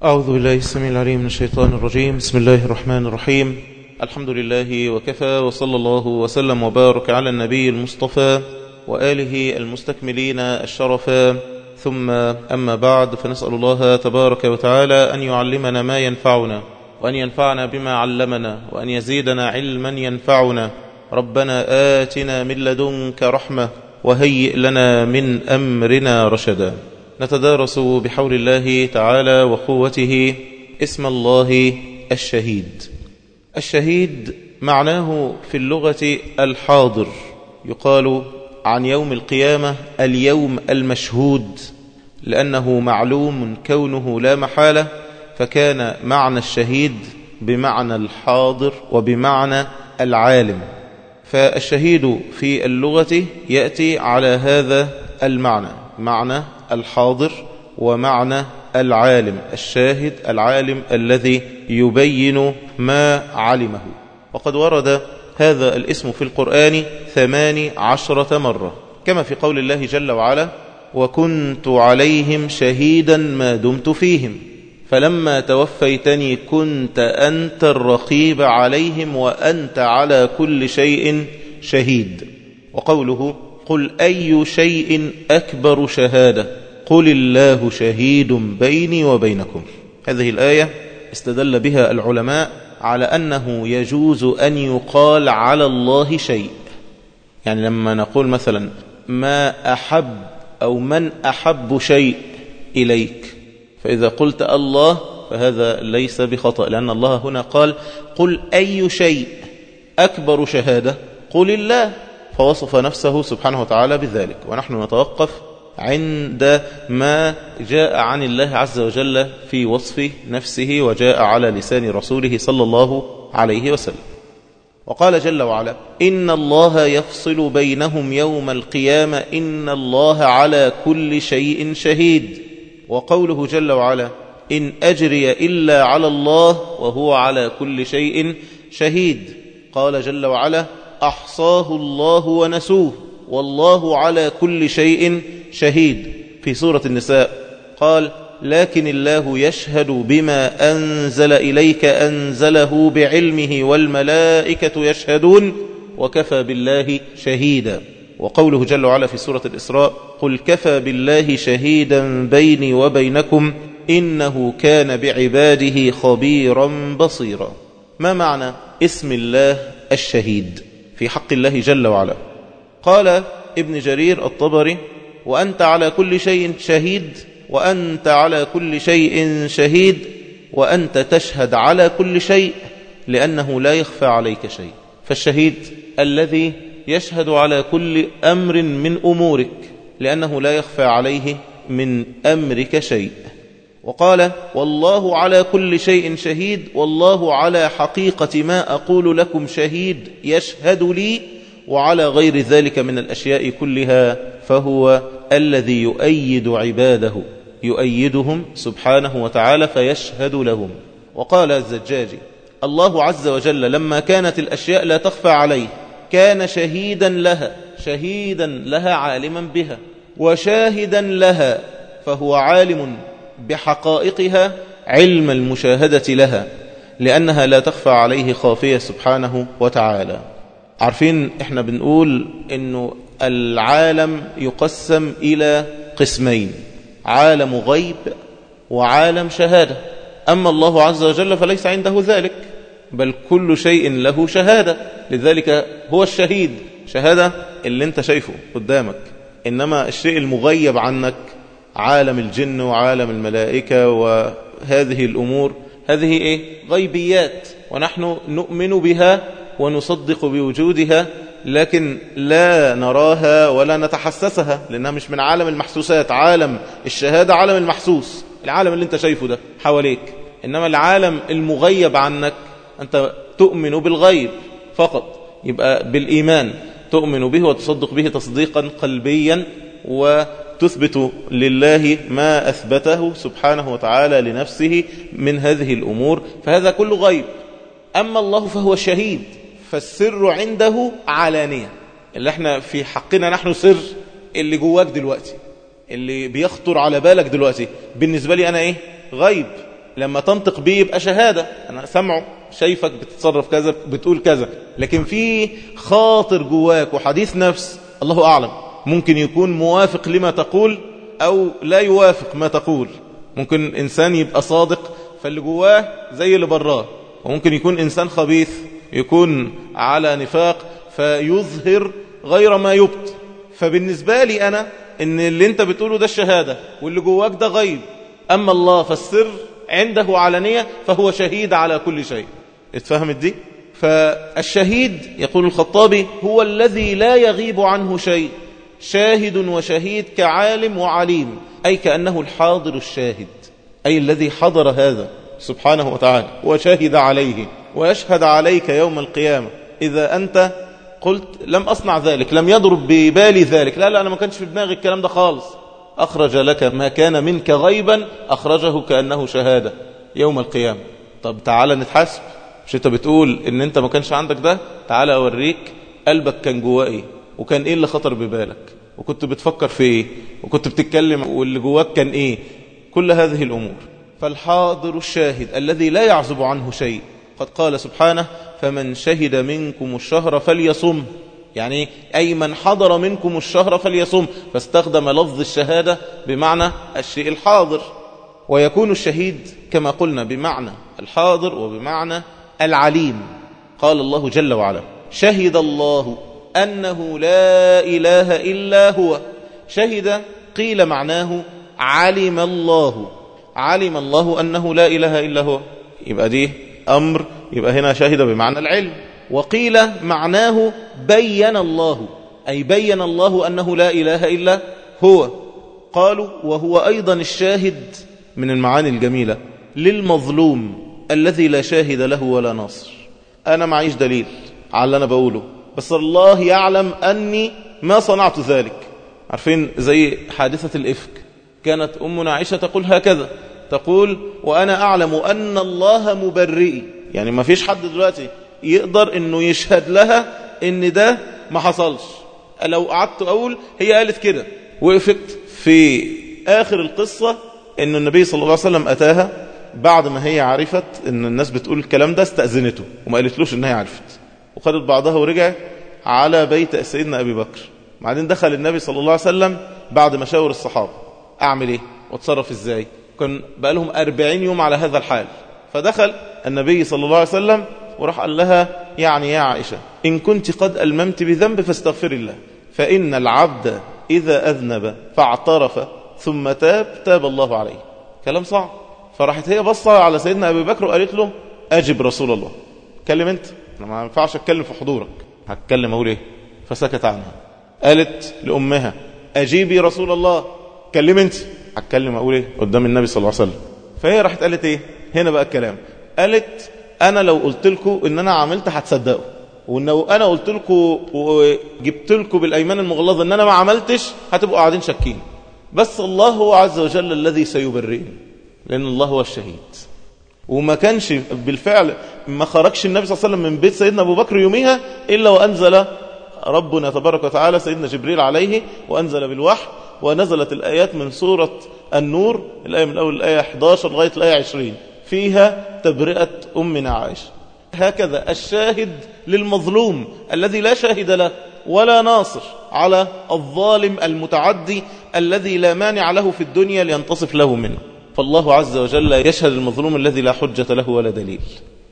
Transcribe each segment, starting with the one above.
أعوذ بالله السميع العليم من الشيطان الرجيم. بسم الله الرحمن الرحيم. الحمد لله وكفى، وصلى الله وسلم وبارك على النبي المصطفى وآله المستكملين الشرفا، ثم أما بعد، فنسأل الله تبارك وتعالى أن يعلمنا ما ينفعنا، وأن ينفعنا بما علمنا، وأن يزيدنا علما ينفعنا. ربنا آتنا من لدنك رحمة وهيئ لنا من أمرنا رشدا. نتدارس بحول الله تعالى وقوته اسم الله الشهيد. الشهيد معناه في اللغة الحاضر، يقال عن يوم القيامة اليوم المشهود، لأنه معلوم كونه لا محالة، فكان معنى الشهيد بمعنى الحاضر وبمعنى العالم. فالشهيد في اللغة يأتي على هذا المعنى، معنى الحاضر ومعنى العالم، الشاهد العالم الذي يبين ما علمه. وقد ورد هذا الاسم في القرآن 18 مرة، كما في قول الله جل وعلا: وكنت عليهم شهيدا ما دمت فيهم فلما توفيتني كنت أنت الرقيب عليهم وأنت على كل شيء شهيد. وقوله: قل أي شيء أكبر شهادة قل الله شهيد بيني وبينكم. هذه الآية استدل بها العلماء على أنه يجوز أن يقال على الله شيء. يعني لما نقول مثلا ما أحب أو من أحب شيء إليك، فإذا قلت الله فهذا ليس بخطأ، لأن الله هنا قال: قل أي شيء أكبر شهادة قل الله، فوصف نفسه سبحانه وتعالى بذلك. ونحن نتوقف عند ما جاء عن الله عز وجل في وصف نفسه وجاء على لسان رسوله صلى الله عليه وسلم. وقال جل وعلا: إن الله يفصل بينهم يوم القيامة إن الله على كل شيء شهيد. وقوله جل وعلا: إن أجري إلا على الله وهو على كل شيء شهيد. قال جل وعلا: أحصاه الله ونسوه والله على كل شيء شهيد. في سورة النساء قال: لكن الله يشهد بما أنزل إليك أنزله بعلمه والملائكة يشهدون وكفى بالله شهيدا. وقوله جل وعلا في سورة الإسراء: قل كفى بالله شهيدا بيني وبينكم إنه كان بعباده خبيرا بصيرا. ما معنى اسم الله الشهيد في حق الله جل وعلا؟ قال ابن جرير الطبري: وأنت على كل شيء شهيد، وأنت على كل شيء شهيد، وأنت تشهد على كل شيء لأنه لا يخفى عليك شيء. فالشهيد الذي يشهد على كل أمر من أمورك لأنه لا يخفى عليه من أمرك شيء. وقال: والله على كل شيء شهيد، والله على حقيقة ما أقول لكم شهيد يشهد لي، وعلى غير ذلك من الأشياء كلها فهو الذي يؤيد عباده، يؤيدهم سبحانه وتعالى فيشهد لهم. وقال الزجاجي: الله عز وجل لما كانت الأشياء لا تخفى عليه كان شهيدا لها، شهيدا لها عالما بها، وشاهدا لها، فهو عالم بحقائقها علم المشاهدة لها، لأنها لا تخفى عليه خافية سبحانه وتعالى. عارفين احنا بنقول انه العالم يقسم الى قسمين: عالم غيب وعالم شهادة. اما الله عز وجل فليس عنده ذلك، بل كل شيء له شهادة، لذلك هو الشهيد. شهادة اللي انت شايفه قدامك، انما الشيء المغيب عنك عالم الجن وعالم الملائكة وهذه الامور، هذه ايه؟ غيبيات، ونحن نؤمن بها ونصدق بوجودها، لكن لا نراها ولا نتحسسها لأنها مش من عالم المحسوسات. عالم الشهادة عالم المحسوس، العالم اللي انت شايفه ده حواليك. إنما العالم المغيب عنك أنت تؤمن بالغيب فقط، يبقى بالإيمان تؤمن به وتصدق به تصديقا قلبيا، وتثبت لله ما أثبته سبحانه وتعالى لنفسه من هذه الأمور، فهذا كله غيب. أما الله فهو الشهيد، فالسر عنده علانية. اللي احنا في حقنا نحن سر، اللي جواك دلوقتي، اللي بيخطر على بالك دلوقتي، بالنسبة لي أنا إيه؟ غيب. لما تنطق بيه يبقى شهادة، أنا سمعه شايفك بتتصرف كذا بتقول كذا، لكن في خاطر جواك وحديث نفس الله أعلم، ممكن يكون موافق لما تقول أو لا يوافق ما تقول. ممكن إنسان يبقى صادق فاللي جواه زي اللي براه، وممكن يكون إنسان خبيث يكون على نفاق فيظهر غير ما يبطن. فبالنسبة لي أنا إن اللي أنت بتقوله ده الشهادة واللي جواك ده غيب، أما الله فالسر عنده علانية فهو شهيد على كل شيء. اتفهمت دي؟ فالشهيد يقول الخطابي هو الذي لا يغيب عنه شيء، شاهد وشهيد كعالم وعليم، أي كأنه الحاضر الشاهد، أي الذي حضر هذا سبحانه وتعالى وشهد عليه ويشهد عليك يوم القيامة. إذا أنت قلت لم أصنع ذلك، لم يضرب ببالي ذلك، لا أنا ما كانش في دماغي الكلام ده خالص، أخرج لك ما كان منك غيبا أخرجه كأنه شهادة يوم القيامة. طب تعالى نتحاسب، مش أنت بتقول إن أنت ما كانش عندك ده؟ تعالى أوريك قلبك كان جواه إيه، وكان إيه اللي خطر ببالك، وكنت بتفكر في إيه، وكنت بتتكلم واللي جواك كان إيه، كل هذه الأمور. فالحاضر الشاهد الذي لا يعزب عنه شيء. قد قال سبحانه فمن شهد منكم الشهر فليصم، يعني أي من حضر منكم الشهر فليصم، فاستخدم لفظ الشهادة بمعنى الشيء الحاضر. ويكون الشهيد كما قلنا بمعنى الحاضر وبمعنى العليم. قال الله جل وعلا شهد الله أنه لا إله إلا هو. شهد قيل معناه علم الله، علم الله أنه لا إله إلا هو، يبقى دي أمر، يبقى هنا شهد بمعنى العلم. وقيل معناه بين الله، أي بين الله أنه لا إله إلا هو. قالوا وهو أيضا الشاهد من المعاني الجميلة للمظلوم الذي لا شاهد له ولا ناصر. أنا معيش دليل على اللي أنا بقوله، بس الله يعلم أني ما صنعت ذلك. عارفين زي حادثة الإفك، كانت أمنا عائشة تقول هكذا، تقول وأنا أعلم أن الله مبرئي، يعني ما فيش حد دلوقتي يقدر أنه يشهد لها أن ده ما حصلش. لو قعدت أقول هي قالت كده. وقفت في آخر القصة أن النبي صلى الله عليه وسلم أتاها بعد ما هي عرفت أن الناس بتقول الكلام ده، استأذنته وما قالتلوش أنها عرفت، وخدت بعضها ورجعت على بيت سيدنا أبي بكر. بعدين دخل النبي صلى الله عليه وسلم بعد ما شاور الصحابة أعمل إيه واتصرف إزاي، كان بقى لهم 40 يوم على هذا الحال. فدخل النبي صلى الله عليه وسلم وراح قال لها يعني يا عائشة إن كنت قد ألممت بذنب فاستغفر الله، فإن العبد إذا أذنب فاعترف ثم تاب الله عليه. كلام صعب. فراحت هي بصة على سيدنا أبي بكر وقالت له أجب رسول الله، كلم أنت، أنا ما ينفعش أتكلم في حضورك، هتكلم أقول إيه؟ فسكت عنها. قالت لأمها أجيبي رسول الله، كلم أنت، هتكلم أقول إيه قدام النبي صلى الله عليه وسلم. فهي راحت قالت إيه هنا بقى الكلام، قالت أنا لو قلت لكم إن أنا عملت هتصدقوا، وإنه أنا قلت لكم وجبت لكم بالأيمان المغلظة إن أنا ما عملتش هتبقوا قاعدين شاكين، بس الله هو عز وجل الذي سيبرئني، لأن الله هو الشهيد. وما كانش بالفعل، ما خرجش النبي صلى الله عليه وسلم من بيت سيدنا أبو بكر يوميها إلا وأنزل ربنا تبارك وتعالى سيدنا جبريل عليه، وأنزل بالوحي، ونزلت الآيات من سورة النور، الآية من أول الآية 11 لغاية الآية 20 فيها تبرئة أمنا عائشة. هكذا الشاهد للمظلوم الذي لا شاهد له ولا ناصر على الظالم المتعدي الذي لا مانع له في الدنيا لينتصف له منه. فالله عز وجل يشهد المظلوم الذي لا حجة له ولا دليل.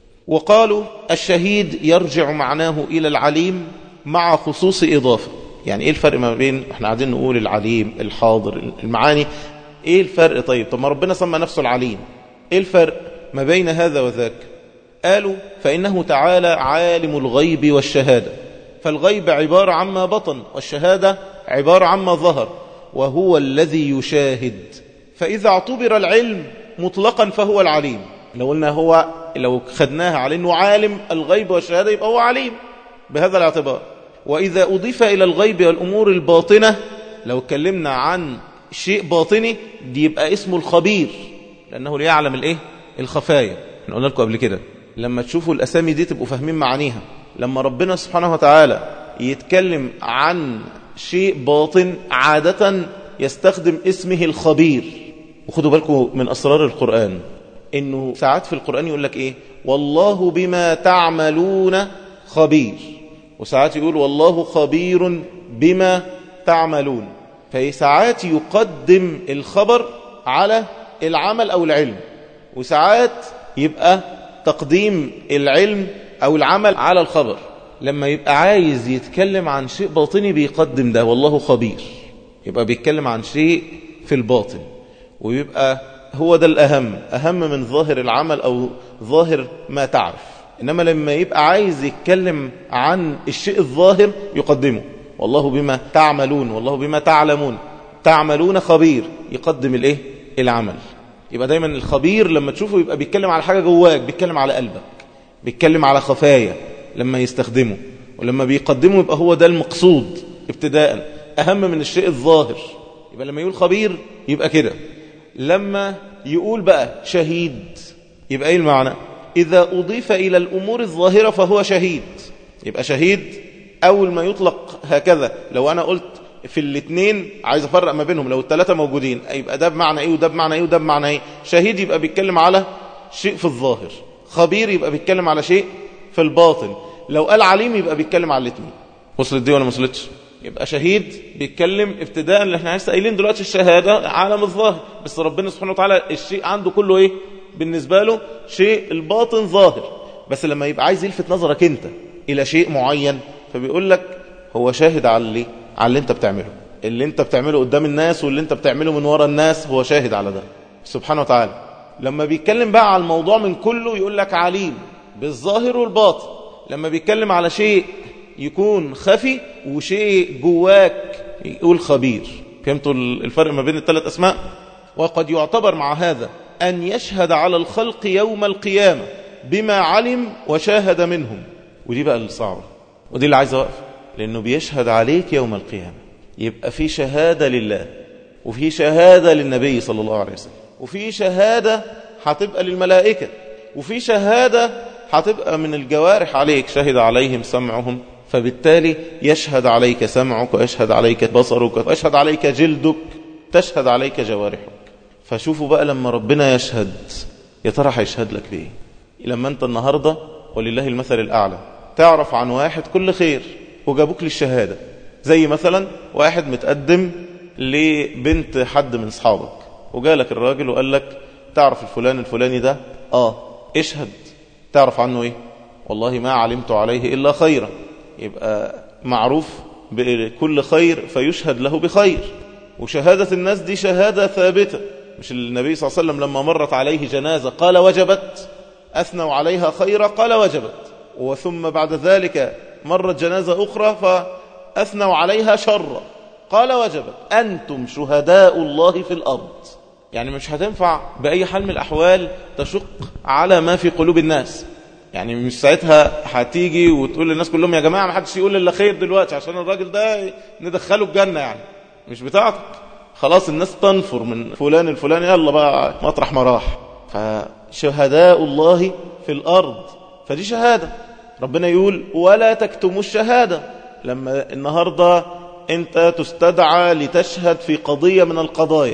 وقالوا الشهيد يرجع معناه إلى العليم مع خصوص إضافة. يعني إيه الفرق ما بين إحنا قاعدين نقول العليم الحاضر المعاني، إيه الفرق؟ طب ما ربنا سمى نفسه العليم، إيه الفرق ما بين هذا وذاك؟ قالوا فإنه تعالى عالم الغيب والشهادة، فالغيب عبارة عما بطن والشهادة عبارة عما ظهر، وهو الذي يشاهد. فإذا اعتبر العلم مطلقا فهو العليم. لو قلنا هو، لو خدناها على أنه عالم الغيب والشهادة يبقى هو عليم بهذا الاعتبار. وإذا أضيف إلى الغيب والأمور الباطنة، لو اتكلمنا عن شيء باطني دي يبقى اسمه الخبير، لأنه ليعلم الإيه؟ الخفايا. احنا قلنا لكم قبل كده لما تشوفوا الأسامي دي تبقوا فاهمين معانيها. لما ربنا سبحانه وتعالى يتكلم عن شيء باطن عادة يستخدم اسمه الخبير. وخدوا بالكم من أسرار القرآن، إنه ساعات في القرآن يقول لك إيه؟ والله بما تعملون خبير، وساعات يقول والله خبير بما تعملون. فساعات يقدم الخبر على العمل أو العلم، وساعات يبقى تقديم العلم أو العمل على الخبر. لما يبقى عايز يتكلم عن شيء باطني بيقدم ده والله خبير، يبقى بيتكلم عن شيء في الباطن، ويبقى هو ده الأهم، أهم من ظاهر العمل أو ظاهر ما تعرف. إنما لما يبقى عايز يتكلم عن الشيء الظاهر يقدمه والله بما تعملون، والله بما تعلمون، تعملون خبير، يقدم الايه؟ العمل. يبقى دايما الخبير لما تشوفه يبقى بيتكلم على حاجة جواك، بيتكلم على قلبك، بيتكلم على خفايا لما يستخدمه، ولما بيقدمه يبقى هو ده المقصود ابتداء، أهم من الشيء الظاهر. يبقى لما يقول خبير يبقى كده. لما يقول بقى شهيد يبقى ايه المعنى؟ إذا أضيف إلى الأمور الظاهرة فهو شهيد. يبقى شهيد أول ما يطلق هكذا. لو أنا قلت في الاثنين عايز أفرق ما بينهم، لو الثلاثة موجودين يبقى ده بمعنى إيه وده بمعنى إيه وده بمعنى إيه. شهيد يبقى بيتكلم على شيء في الظاهر، خبير يبقى بيتكلم على شيء في الباطن، لو قال عليم يبقى بيتكلم على الاثنين. وصلت دي ولا ما وصلتش؟ يبقى شهيد بيتكلم ابتداء اللي احنا لسه قايلين دلوقتي الشهادة عالم الظاهر، بس ربنا سبحانه وتعالى الشيء عنده كله ايه بالنسبة له؟ شيء الباطن ظاهر. بس لما يبقى عايز يلفت نظرك انت الى شيء معين فبيقول لك هو شاهد على اللي انت بتعمله، اللي انت بتعمله قدام الناس واللي انت بتعمله من وراء الناس، هو شاهد على ده سبحانه وتعالى. لما بيتكلم بقى على الموضوع من كله يقول لك عليم بالظاهر والباطن. لما بيتكلم على شيء يكون خفي وشيء جواك يقول خبير. فهمتوا الفرق ما بين الثلاث أسماء؟ وقد يعتبر مع هذا أن يشهد على الخلق يوم القيامة بما علم وشاهد منهم. ودي بقى الصعبة، ودي اللي عايز أوقف، لأنه بيشهد عليك يوم القيامة. يبقى في شهادة لله، وفي شهادة للنبي صلى الله عليه وسلم، وفي شهادة هتبقى للملائكة، وفي شهادة هتبقى من الجوارح عليك، شهد عليهم سمعهم، فبالتالي يشهد عليك سمعك ويشهد عليك بصرك ويشهد عليك جلدك، تشهد عليك جوارحك. فشوفوا بقى لما ربنا يشهد يا ترى هيشهد لك بإيه؟ لما أنت النهاردة ولله المثل الأعلى تعرف عن واحد كل خير وجابوك للشهادة، زي مثلا واحد متقدم لبنت حد من أصحابك وجالك الراجل وقال لك تعرف الفلان الفلاني ده؟ اشهد. تعرف عنه ايه؟ والله ما علمت عليه إلا خيرا. يبقى معروف بكل خير فيشهد له بخير. وشهادة الناس دي شهادة ثابتة. مش النبي صلى الله عليه وسلم لما مرت عليه جنازة قال وجبت؟ أثنوا عليها خيرا قال وجبت. وثم بعد ذلك مرت جنازة أخرى فأثنوا عليها شرا قال وجبت. أنتم شهداء الله في الأرض. يعني مش هتنفع بأي حال من الأحوال تشق على ما في قلوب الناس. يعني مش ساعتها هتيجي وتقول للناس كلهم يا جماعة ما حدش يقول إلا خير دلوقتي عشان الراجل ده ندخله الجنة. يعني مش بتاعتك. خلاص الناس تنفر من فلان الفلاني يلا بقى مطرح ما راح. فشهداء الله في الأرض، فدي شهادة. ربنا يقول ولا تكتموا الشهادة. لما النهاردة انت تستدعى لتشهد في قضية من القضايا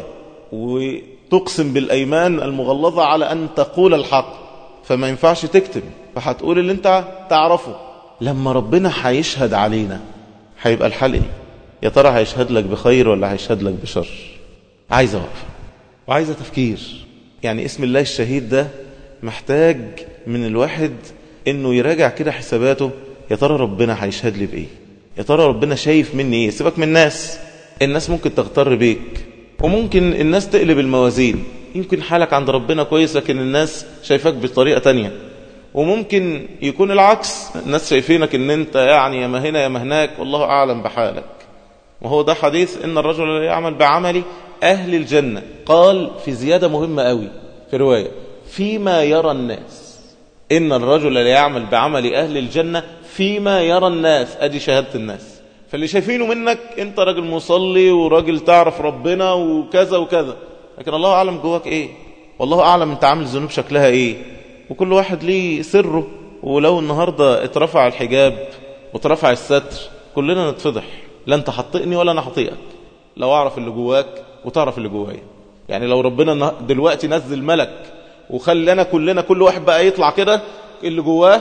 وتقسم بالأيمان المغلظة على أن تقول الحق، فما ينفعش تكتب، فهتقول اللي انت تعرفه. لما ربنا هيشهد علينا هيبقى الحل ايه؟ يا ترى هيشهد لك بخير ولا هيشهد لك بشر؟ عايزة وقفة وعايزة تفكير. يعني اسم الله الشهيد ده محتاج من الواحد انه يراجع كده حساباته. يا ترى ربنا هيشهد لي بايه؟ يا ترى ربنا شايف مني ايه؟ سيبك من الناس ممكن تغتر بيك، وممكن الناس تقلب الموازين. يمكن حالك عند ربنا كويس لكن الناس شايفاك بطريقة تانية، وممكن يكون العكس، الناس شايفينك ان انت يعني يا ما هنا يا ما هناك، والله اعلم بحالك. وهو ده حديث ان الرجل لا يعمل بعمل اهل الجنة، قال في زيادة مهمة قوي في رواية فيما يرى الناس. ان الرجل لا يعمل بعمل اهل الجنة فيما يرى الناس. ادي شهادة الناس. فاللي شايفينه منك انت راجل مصلي وراجل تعرف ربنا وكذا وكذا، لكن الله اعلم جواك ايه، والله اعلم انت عامل ذنوب شكلها ايه. وكل واحد ليه سره. ولو النهاردة اترفع الحجاب واترفع الستر كلنا نتفضح، لا انت حطئني ولا انا حطيئك. لو اعرف اللي جواك وتعرف اللي جوايا. يعني لو ربنا دلوقتي نزل ملك وخلينا كلنا كل واحد بقى يطلع كده اللي جواه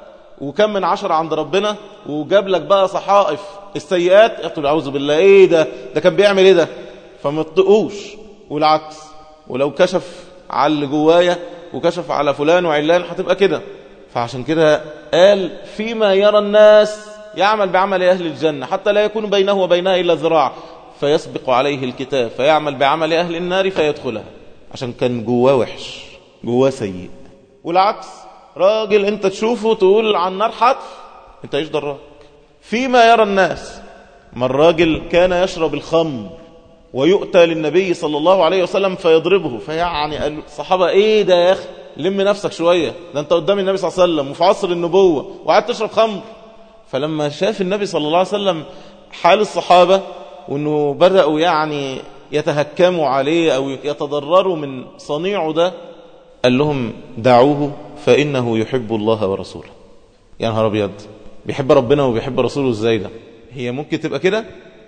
وكم من 10 عند ربنا، وجاب لك بقى صحائف السيئات، يقول أعوذ بالله ايه ده كان بيعمل ايه ده، فما تطقوش. والعكس، ولو كشف على اللي جوايا وكشف على فلان وعلان هتبقى كده. فعشان كده قال فيما يرى الناس يعمل بعمل أهل الجنة حتى لا يكون بينه وبينها إلا ذراع فيسبق عليه الكتاب فيعمل بعمل أهل النار فيدخلها، عشان كان جواه وحش، جواه سيء. والعكس، راجل انت تشوفه تقول عن النار حتف، انت ايش دراك؟ فيما يرى الناس. ما الراجل كان يشرب الخمر ويؤتى للنبي صلى الله عليه وسلم فيضربه، فيعني قال الصحابة ايه ده يا اخي، لم نفسك شوية، ده انت قدام النبي صلى الله عليه وسلم وفي عصر النبوة وقعدت تشرب خمر. فلما شاف النبي صلى الله عليه وسلم حال الصحابة وانه بدأوا يعني يتهكموا عليه او يتضرروا من صنيعه ده، قال لهم دعوه فإنه يحب الله ورسوله. يا نهار أبيض، بيحب ربنا وبيحب رسوله ازاي ده؟ هي ممكن تبقى كده؟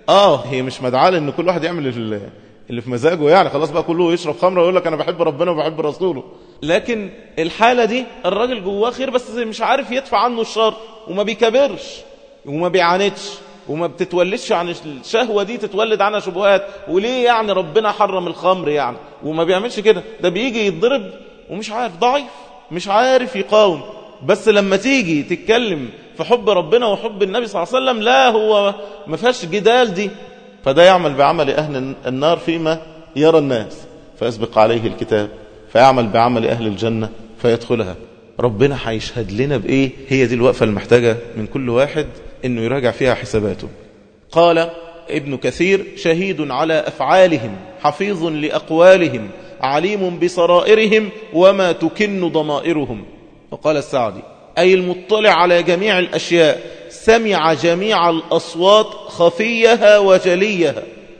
هي مش مدعاة ان كل واحد يعمل اللي في مزاجه، يعني خلاص بقى كله يشرب خمره ويقول لك انا بحب ربنا وبحب رسوله. لكن الحالة دي الراجل جواه خير بس مش عارف يدفع عنه الشر، وما بيكبرش وما بيعاندش وما بتتولدش عن الشهوة دي تتولد عنها شبهات، وليه يعني ربنا حرم الخمر يعني، وما بيعملش كده. ده بيجي يتضرب ومش عارف، ضعيف مش عارف يقاوم. بس لما تيجي تتكلم في حب ربنا وحب النبي صلى الله عليه وسلم، لا، هو ما فيهاش جدال دي. فده يعمل بعمل أهل النار فيما يرى الناس فيسبق عليه الكتاب فيعمل بعمل أهل الجنة فيدخلها. ربنا هيشهد لنا بإيه؟ هي دي الوقفة المحتاجة من كل واحد إنه يراجع فيها حساباته. قال ابن كثير شهيد على أفعالهم حفيظ لأقوالهم عليم بسرائرهم وما تكن ضمائرهم. وقال السعدي أي المطلع على جميع الأشياء، سمع جميع الأصوات خفيها وجليها،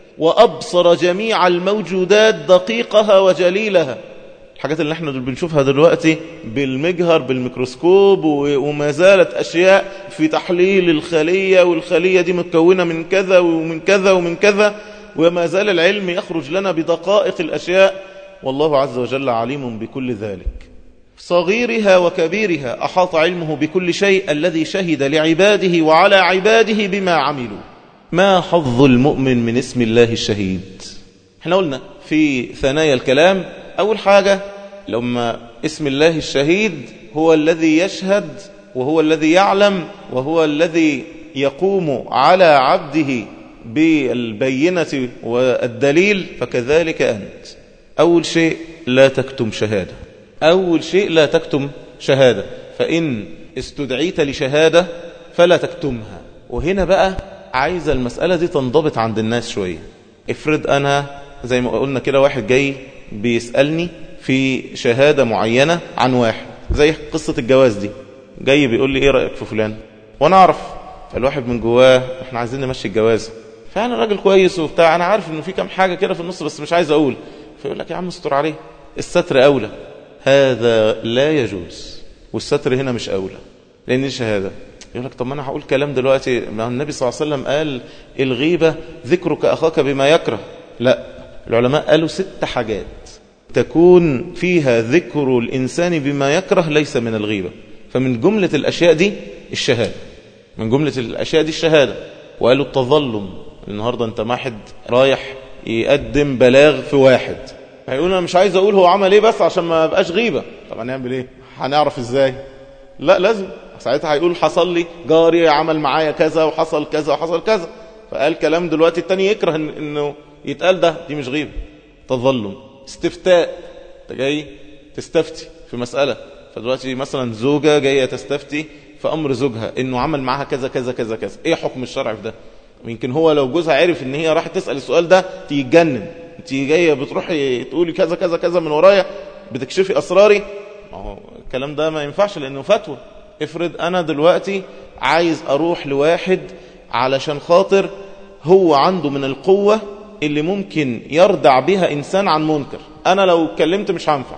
وأبصر جميع الموجودات دقيقها وجليلها. الحاجات اللي احنا بنشوفها دلوقتي بالمجهر بالميكروسكوب، وما زالت أشياء في تحليل الخلية، والخلية دي متكونة من كذا ومن كذا ومن كذا، وما زال العلم يخرج لنا بدقائق الأشياء، والله عز وجل عليم بكل ذلك. صغيرها وكبيرها أحاط علمه بكل شيء الذي شهد لعباده وعلى عباده بما عملوا. ما حظ المؤمن من اسم الله الشهيد؟ احنا قلنا في ثنايا الكلام أول حاجة لما اسم الله الشهيد هو الذي يشهد وهو الذي يعلم وهو الذي يقوم على عبده بالبينة والدليل، فكذلك أنت. أول شيء لا تكتم شهادة، أول شيء لا تكتم شهادة، فإن استدعيت لشهادة فلا تكتمها. وهنا بقى عايز المسألة دي تنضبط عند الناس شوية. افرض أنا زي ما قلنا كده واحد جاي بيسألني في شهادة معينة عن واحد، زي قصة الجواز دي، جاي بيقول لي ايه رأيك في فلان، وانا اعرف، فالواحد من جواه احنا عايزين نمشي الجواز، فانا راجل كويس وبتاع، انا عارف انه في كام حاجة كده في النص بس مش عايز اقول، فيقول لك يا عم استر عليه، الستر اولى. هذا لا يجوز، والستر هنا مش اولى لان دي شهادة. يقول لك طب ما انا هقول كلام دلوقتي، ما النبي صلى الله عليه وسلم قال الغيبة ذكرك اخاك بما يكره. لا، العلماء قالوا 6 حاجات تكون فيها ذكر الإنسان بما يكره ليس من الغيبة. فمن جملة الأشياء دي الشهادة، من جملة الأشياء دي الشهادة. وقالوا التظلم، النهاردة انت واحد رايح يقدم بلاغ في واحد، هيقول انا مش عايز اقول هو عمل ايه بس عشان ما بقاش غيبة. طب هنعمل ايه؟ هنعرف ازاي؟ لا لازم ساعتها هيقول حصل لي جاري عمل معايا كذا وحصل كذا وحصل كذا، فقال كلام دلوقتي التاني يكره انه يتقال ده، دي مش غيبة. تظلم. استفتاء، انت جاي تستفتي في مسألة، فدلوقتي مثلا زوجة جاية تستفتي في أمر زوجها انه عمل معها كذا كذا كذا كذا، ايه حكم الشرع في ده؟ يمكن هو لو جوزها عرف ان هي راح تسأل السؤال ده تيجنن، انت جاية بتروحي تقولي كذا كذا كذا من ورايا، بتكشفي أسراري. الكلام ده ما ينفعش لأنه فتوى. افرض أنا دلوقتي عايز أروح لواحد علشان خاطر هو عنده من القوة اللي ممكن يردع بها إنسان عن منكر، أنا لو اتكلمت مش هنفع،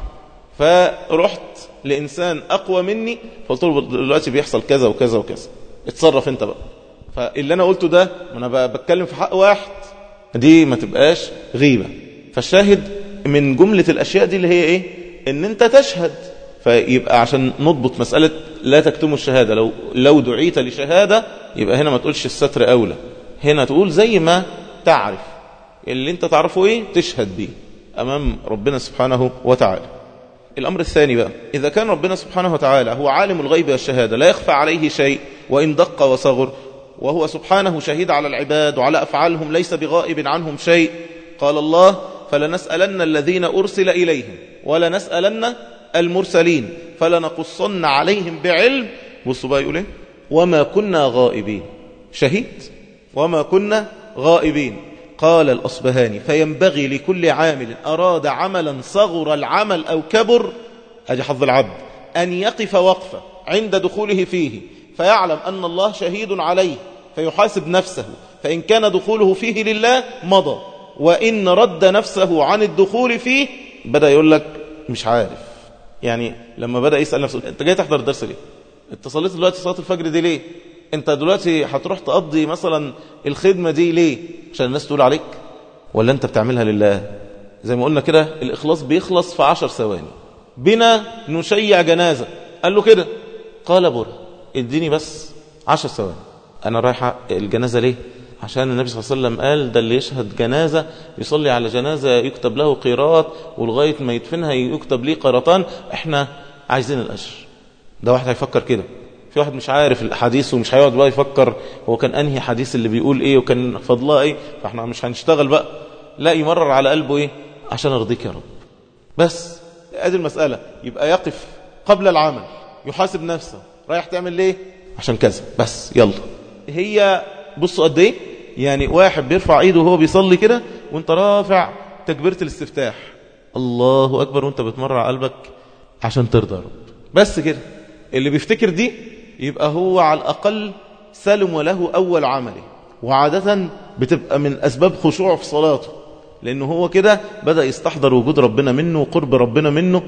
فرحت لإنسان أقوى مني فقلت له دلوقتي بيحصل كذا وكذا وكذا، اتصرف انت بقى. فاللي أنا قلته ده أنا بتكلم في حق واحد، دي ما تبقاش غيبة. فالشاهد من جملة الأشياء دي اللي هي إيه؟ ان انت تشهد. فيبقى عشان نضبط مسألة لا تكتموا الشهادة، لو دعيت لشهادة يبقى هنا ما تقولش الستر أولى، هنا تقول زي ما تعرف اللي انت تعرفه ايه تشهد بيه أمام ربنا سبحانه وتعالى. الأمر الثاني بقى، إذا كان ربنا سبحانه وتعالى هو عالم الغيب والشهادة لا يخفى عليه شيء وإن دق وصغر، وهو سبحانه شهيد على العباد وعلى أفعالهم ليس بغائب عنهم شيء. قال الله: فلنسألن الذين أرسل إليهم ولنسألن المرسلين فلنقصن عليهم بعلم. بصوا بقى يقول ايه؟ وما كنا غائبين. شهيد وما كنا غائبين. قال الأصبهاني: فينبغي لكل عامل أراد عملا صغر العمل أو كبر، أجي حظ العبد، أن يقف وقفة عند دخوله فيه فيعلم أن الله شهيد عليه فيحاسب نفسه، فإن كان دخوله فيه لله مضى، وإن رد نفسه عن الدخول فيه بدأ يقول لك مش عارف. يعني لما بدأ يسأل نفسه انت جاي تحضر الدرس ليه؟ انت صليت دلوقتي صلاة الفجر دي ليه؟ انت دلوقتي هتروح تقضي مثلا الخدمة دي ليه؟ عشان الناس تقول عليك؟ ولا انت بتعملها لله؟ زي ما قلنا كده الإخلاص بيخلص في 10 ثواني. بنا نشيع جنازة، قال له كده، قال برا اديني بس 10 ثواني. انا رايح الجنازة ليه؟ عشان النبي صلى الله عليه وسلم قال ده اللي يشهد جنازة يصلي على جنازة يكتب له قيراط، ولغاية ما يدفنها يكتب ليه قيراطان. احنا عايزين الأجر. ده واحد هيفكر كده. في واحد مش عارف الحديث ومش هيقعد بقى يفكر هو كان انهي حديث اللي بيقول ايه وكان فضلها ايه، فاحنا مش هنشتغل بقى. لا، يمرر على قلبه ايه؟ عشان ارضيك يا رب. بس ادي المسألة. يبقى يقف قبل العمل يحاسب نفسه، رايح تعمل ليه؟ عشان كذا بس، يلا. هي بصوا قد ايه، يعني واحد بيرفع ايده وهو بيصلي كده وانت رافع تكبيرة الاستفتاح الله اكبر وانت بتمرر على قلبك عشان ترضى يا رب. بس كده اللي بيفتكر دي يبقى هو على الاقل سلم وله اول عمله، وعادة بتبقى من اسباب خشوعه في صلاته، لانه هو كده بدأ يستحضر وجود ربنا منه وقرب ربنا منه،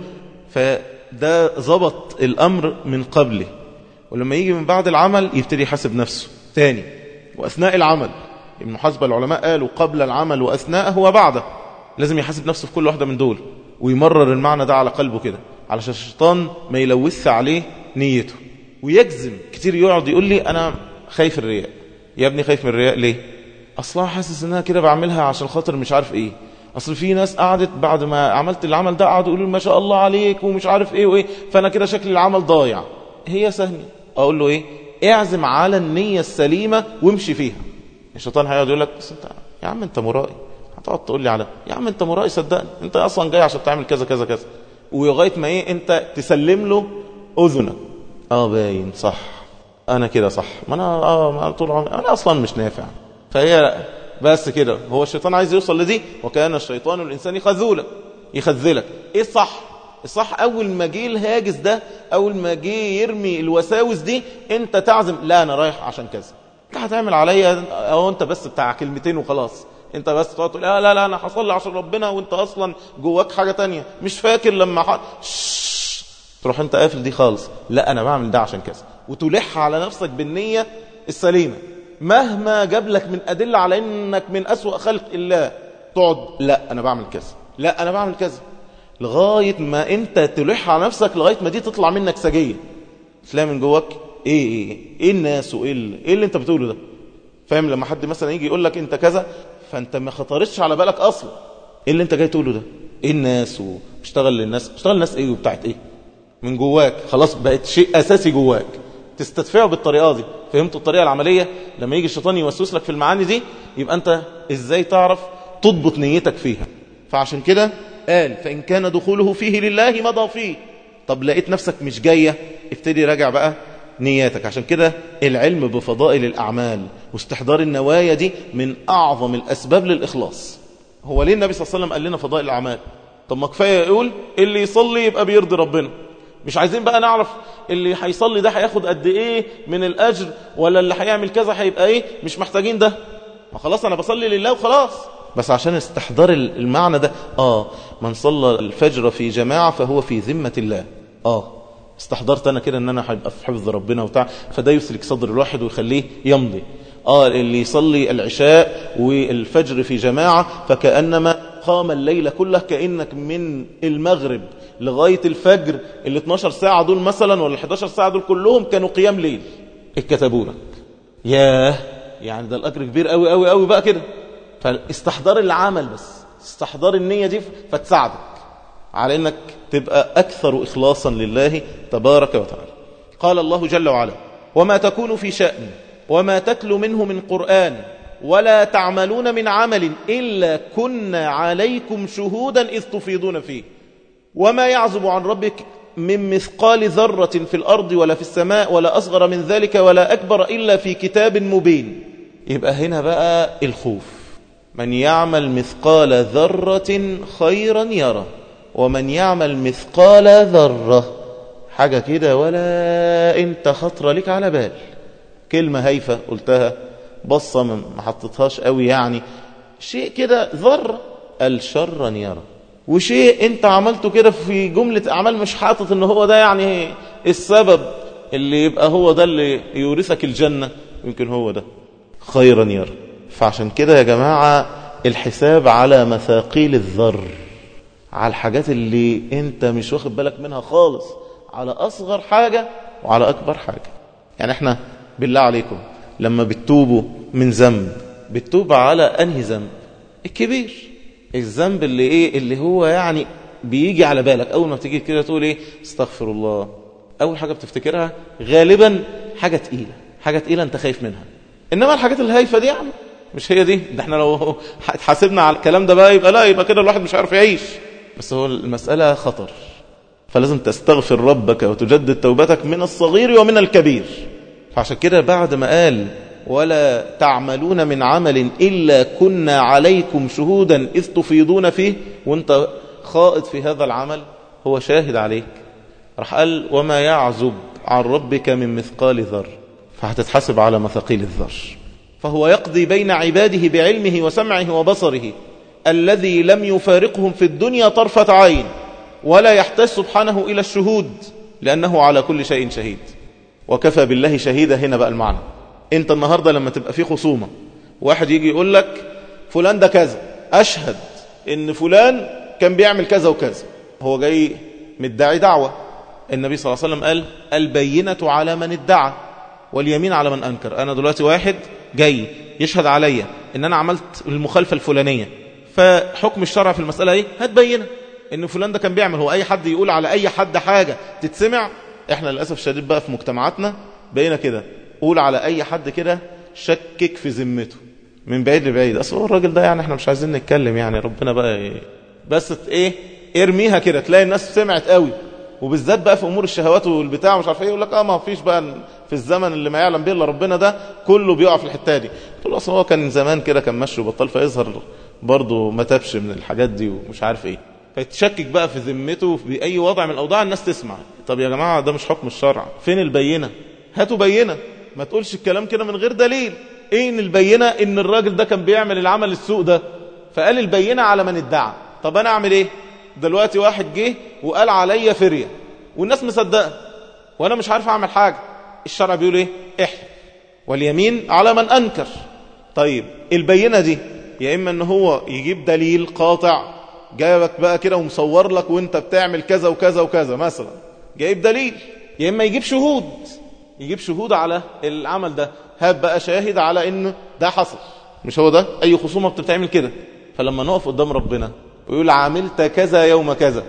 فده ضبط الامر من قبله. ولما يجي من بعد العمل يبتدي يحاسب نفسه تاني. وأثناء العمل، المحاسبة العلماء قالوا قبل العمل وأثناءه وبعده، لازم يحاسب نفسه في كل واحدة من دول ويمرر المعنى ده على قلبه كده علشان الشيطان ما يلوث عليه نيته ويجزم. كتير يقعد يقول لي أنا خايف الرياء. يا ابني خايف من الرياء ليه؟ أصلا حاسس أنها كده بعملها عشان خاطر مش عارف إيه. أصل في ناس قعدت بعد ما عملت العمل ده قعدوا يقولوا ما شاء الله عليك ومش عارف إيه وإيه، فأنا كده شكل العمل ضايع. هي سهلة. أقول له إيه؟ اعزم على النية السليمة وامشي فيها. الشيطان هيقعد يقول لك بس انت يا عم انت مرائي، هتقعد تقول لي على يا عم انت مرائي، صدقني انت اصلا جاي عشان تعمل كذا كذا كذا، ولغايه ما ايه انت تسلم له اذنك. باين صح، انا كده صح، ما انا ما طول عمري انا اصلا مش نافع. فهي بس كده، هو الشيطان عايز يوصل لدي. وكان الشيطان الانسان خذولا، يخذلك. ايه الصح؟ الصح اول ما جه الهاجس ده، اول ما جه يرمي الوساوس دي، انت تعزم لا انا رايح عشان كذا. انت هتعمل عليا او انت بس بتاع كلمتين وخلاص، انت بس تقعد تقول لا انا هصلي عشان ربنا، وانت اصلا جواك حاجه تانية مش فاكر. لما تروح انت قافل دي خالص، لا انا بعمل ده عشان كذا، وتلح على نفسك بالنيه السليمه مهما جاب لك من ادله على انك من اسوأ خلق الله. تقعد لا انا بعمل كذا، لا انا بعمل كذا، لغايه ما انت تلح على نفسك، لغايه ما دي تطلع منك سجيه. تلاقي من جواك ايه الناس وايه اللي انت بتقوله ده. فاهم؟ لما حد مثلا يجي يقول لك انت كذا، فانت ما خطرتش على بالك اصلا ايه اللي انت جاي تقوله ده. ايه الناس وبشتغل للناس، بشتغل للناس ايه وبتاعت ايه من جواك، خلاص بقت شيء اساسي جواك تستدفعه بالطريقه دي. فهمت الطريقه العمليه؟ لما يجي الشيطان يوسوس لك في المعاني دي، يبقى انت ازاي تعرف تضبط نيتك فيها. فعشان كده قال فإن كان دخوله فيه لله مضى فيه. طب لقيت نفسك مش جاية، ابتدي راجع بقى نياتك. عشان كده العلم بفضائل الأعمال واستحضار النوايا دي من أعظم الأسباب للإخلاص. هو ليه النبي صلى الله عليه وسلم قال لنا فضائل الأعمال؟ طب ما كفاية يقول اللي يصلي يبقى بيرضي ربنا. مش عايزين بقى نعرف اللي هيصلي ده هياخد قد ايه من الأجر، ولا اللي هيعمل كذا هيبقى ايه. مش محتاجين ده، ما خلاص انا بصلي لله وخلاص. بس عشان استحضار المعنى ده، من صلى الفجر في جماعة فهو في ذمة الله. استحضرت انا كده ان انا هيبقى في حفظ ربنا وبتاع، فده يسلك صدر الواحد ويخليه يمضي. اللي يصلي العشاء والفجر في جماعة فكأنما قام الليل كله، كأنك من المغرب لغاية الفجر، ال 12 ساعة دول مثلا ولا 11 ساعة دول كلهم كانوا قيام ليل اتكتبوا لك. ياه، يعني ده الأجر كبير قوي قوي قوي بقى كده. فاستحضار العمل، بس استحضار النية دي فتساعدك على انك تبقى أكثر إخلاصا لله تبارك وتعالى. قال الله جل وعلا: وما تكون في شأن وما تتلو منه من قرآن ولا تعملون من عمل إلا كنا عليكم شهودا إذ تفيضون فيه وما يعزب عن ربك من مثقال ذرة في الأرض ولا في السماء ولا أصغر من ذلك ولا أكبر إلا في كتاب مبين. يبقى هنا بقى الخوف. من يعمل مثقال ذرة خيرا يره ومن يعمل مثقال ذرة، حاجة كده ولا انت خطرة لك على بال، كلمة هايفة قلتها، بصة ما حطتهاش قوي، يعني شيء كده ذرة، الشر يرى. وشيء انت عملته كده في جملة اعمال مش حاطط ان هو ده يعني السبب اللي يبقى هو ده اللي يورثك الجنة، يمكن هو ده خيرا يرى. فعشان كده يا جماعة الحساب على مثاقيل الذر، على الحاجات اللي انت مش واخد بالك منها خالص، على أصغر حاجة وعلى أكبر حاجة. يعني احنا بالله عليكم لما بتتوبوا من ذنب بتتوب على أنهي ذنب؟ الكبير، الذنب اللي ايه، اللي هو يعني بيجي على بالك أول ما بتيجي كده تقول ايه، استغفر الله. أول حاجة بتفتكرها غالبا حاجة تقيلة، حاجة تقيلة انت خايف منها. إنما الحاجات الهايفة دي يعني مش هي دي. ده احنا لو حاسبنا على الكلام ده بقى يبقى لا، يبقى كده الواحد مش عارف يعيش. بس هو المسألة خطر، فلازم تستغفر ربك وتجدد توبتك من الصغير ومن الكبير. فعشان كده بعد ما قال ولا تعملون من عمل إلا كنا عليكم شهودا إذ تفيضون فيه، وانت خائض في هذا العمل هو شاهد عليك، راح قال وما يعزب عن ربك من مثقال ذر، فهتتحسب على مثقيل الذر. فهو يقضي بين عباده بعلمه وسمعه وبصره الذي لم يفارقهم في الدنيا طرفة عين، ولا يحتاج سبحانه إلى الشهود لأنه على كل شيء شهيد. وكفى بالله شهيدا. هنا بقى المعنى، انت النهاردة لما تبقى في خصومة واحد يجي يقول لك فلان ده كذا، أشهد ان فلان كان بيعمل كذا وكذا، هو جاي مدعي دعوة. النبي صلى الله عليه وسلم قال البينة على من ادعى واليمين على من أنكر. أنا دلوقتي واحد جاي يشهد عليا ان انا عملت المخالفة الفلانية، فحكم الشرع في المسألة ايه؟ هتبينه ان فلان ده كان بيعمل. هو اي حد يقول على اي حد حاجة تتسمع؟ احنا للأسف الشديد بقى في مجتمعاتنا بقينا كده، قول على اي حد كده شكك في ذمته من بعيد لبعيد، اصل هو الراجل ده يعني احنا مش عايزين نتكلم، يعني ربنا بقى إيه؟ بس ايه، ارميها كده تلاقي الناس سمعت قوي. وبالذات بقى في امور الشهوات والبتاع مش عارف ايه، يقول لك ما فيش بقى في الزمن اللي ما يعلم به الا ربنا ده كله بيقع في الحته دي. تقول اصل هو كان زمان كده كان ماشي وبطل، فيظهر برضه ما تابش من الحاجات دي ومش عارف ايه، فتشكك بقى في ذمته باي وضع من الاوضاع الناس تسمع. طب يا جماعه ده مش حكم الشرع، فين البينه؟ هاتوا بينه، ما تقولش الكلام كده من غير دليل. ايه ان البينه؟ ان الراجل ده كان بيعمل العمل السوء ده، فقال البينه على من ادعى. طب انا اعمل ايه دلوقتي؟ واحد جه وقال عليا فريه والناس مصدقه وانا مش عارف اعمل حاجه، الشرع بيقول ايه؟ احلف واليمين على من انكر. طيب البينه دي يا اما ان هو يجيب دليل قاطع جايبك بقى كده ومصور لك وانت بتعمل كذا وكذا وكذا مثلا، جايب دليل، يا اما يجيب شهود، يجيب شهود على العمل ده، هاب بقى شاهد على ان ده حصل. مش هو ده اي خصومه بتتعمل كده؟ فلما نقف قدام ربنا ويقول عملت كذا يوم كذا،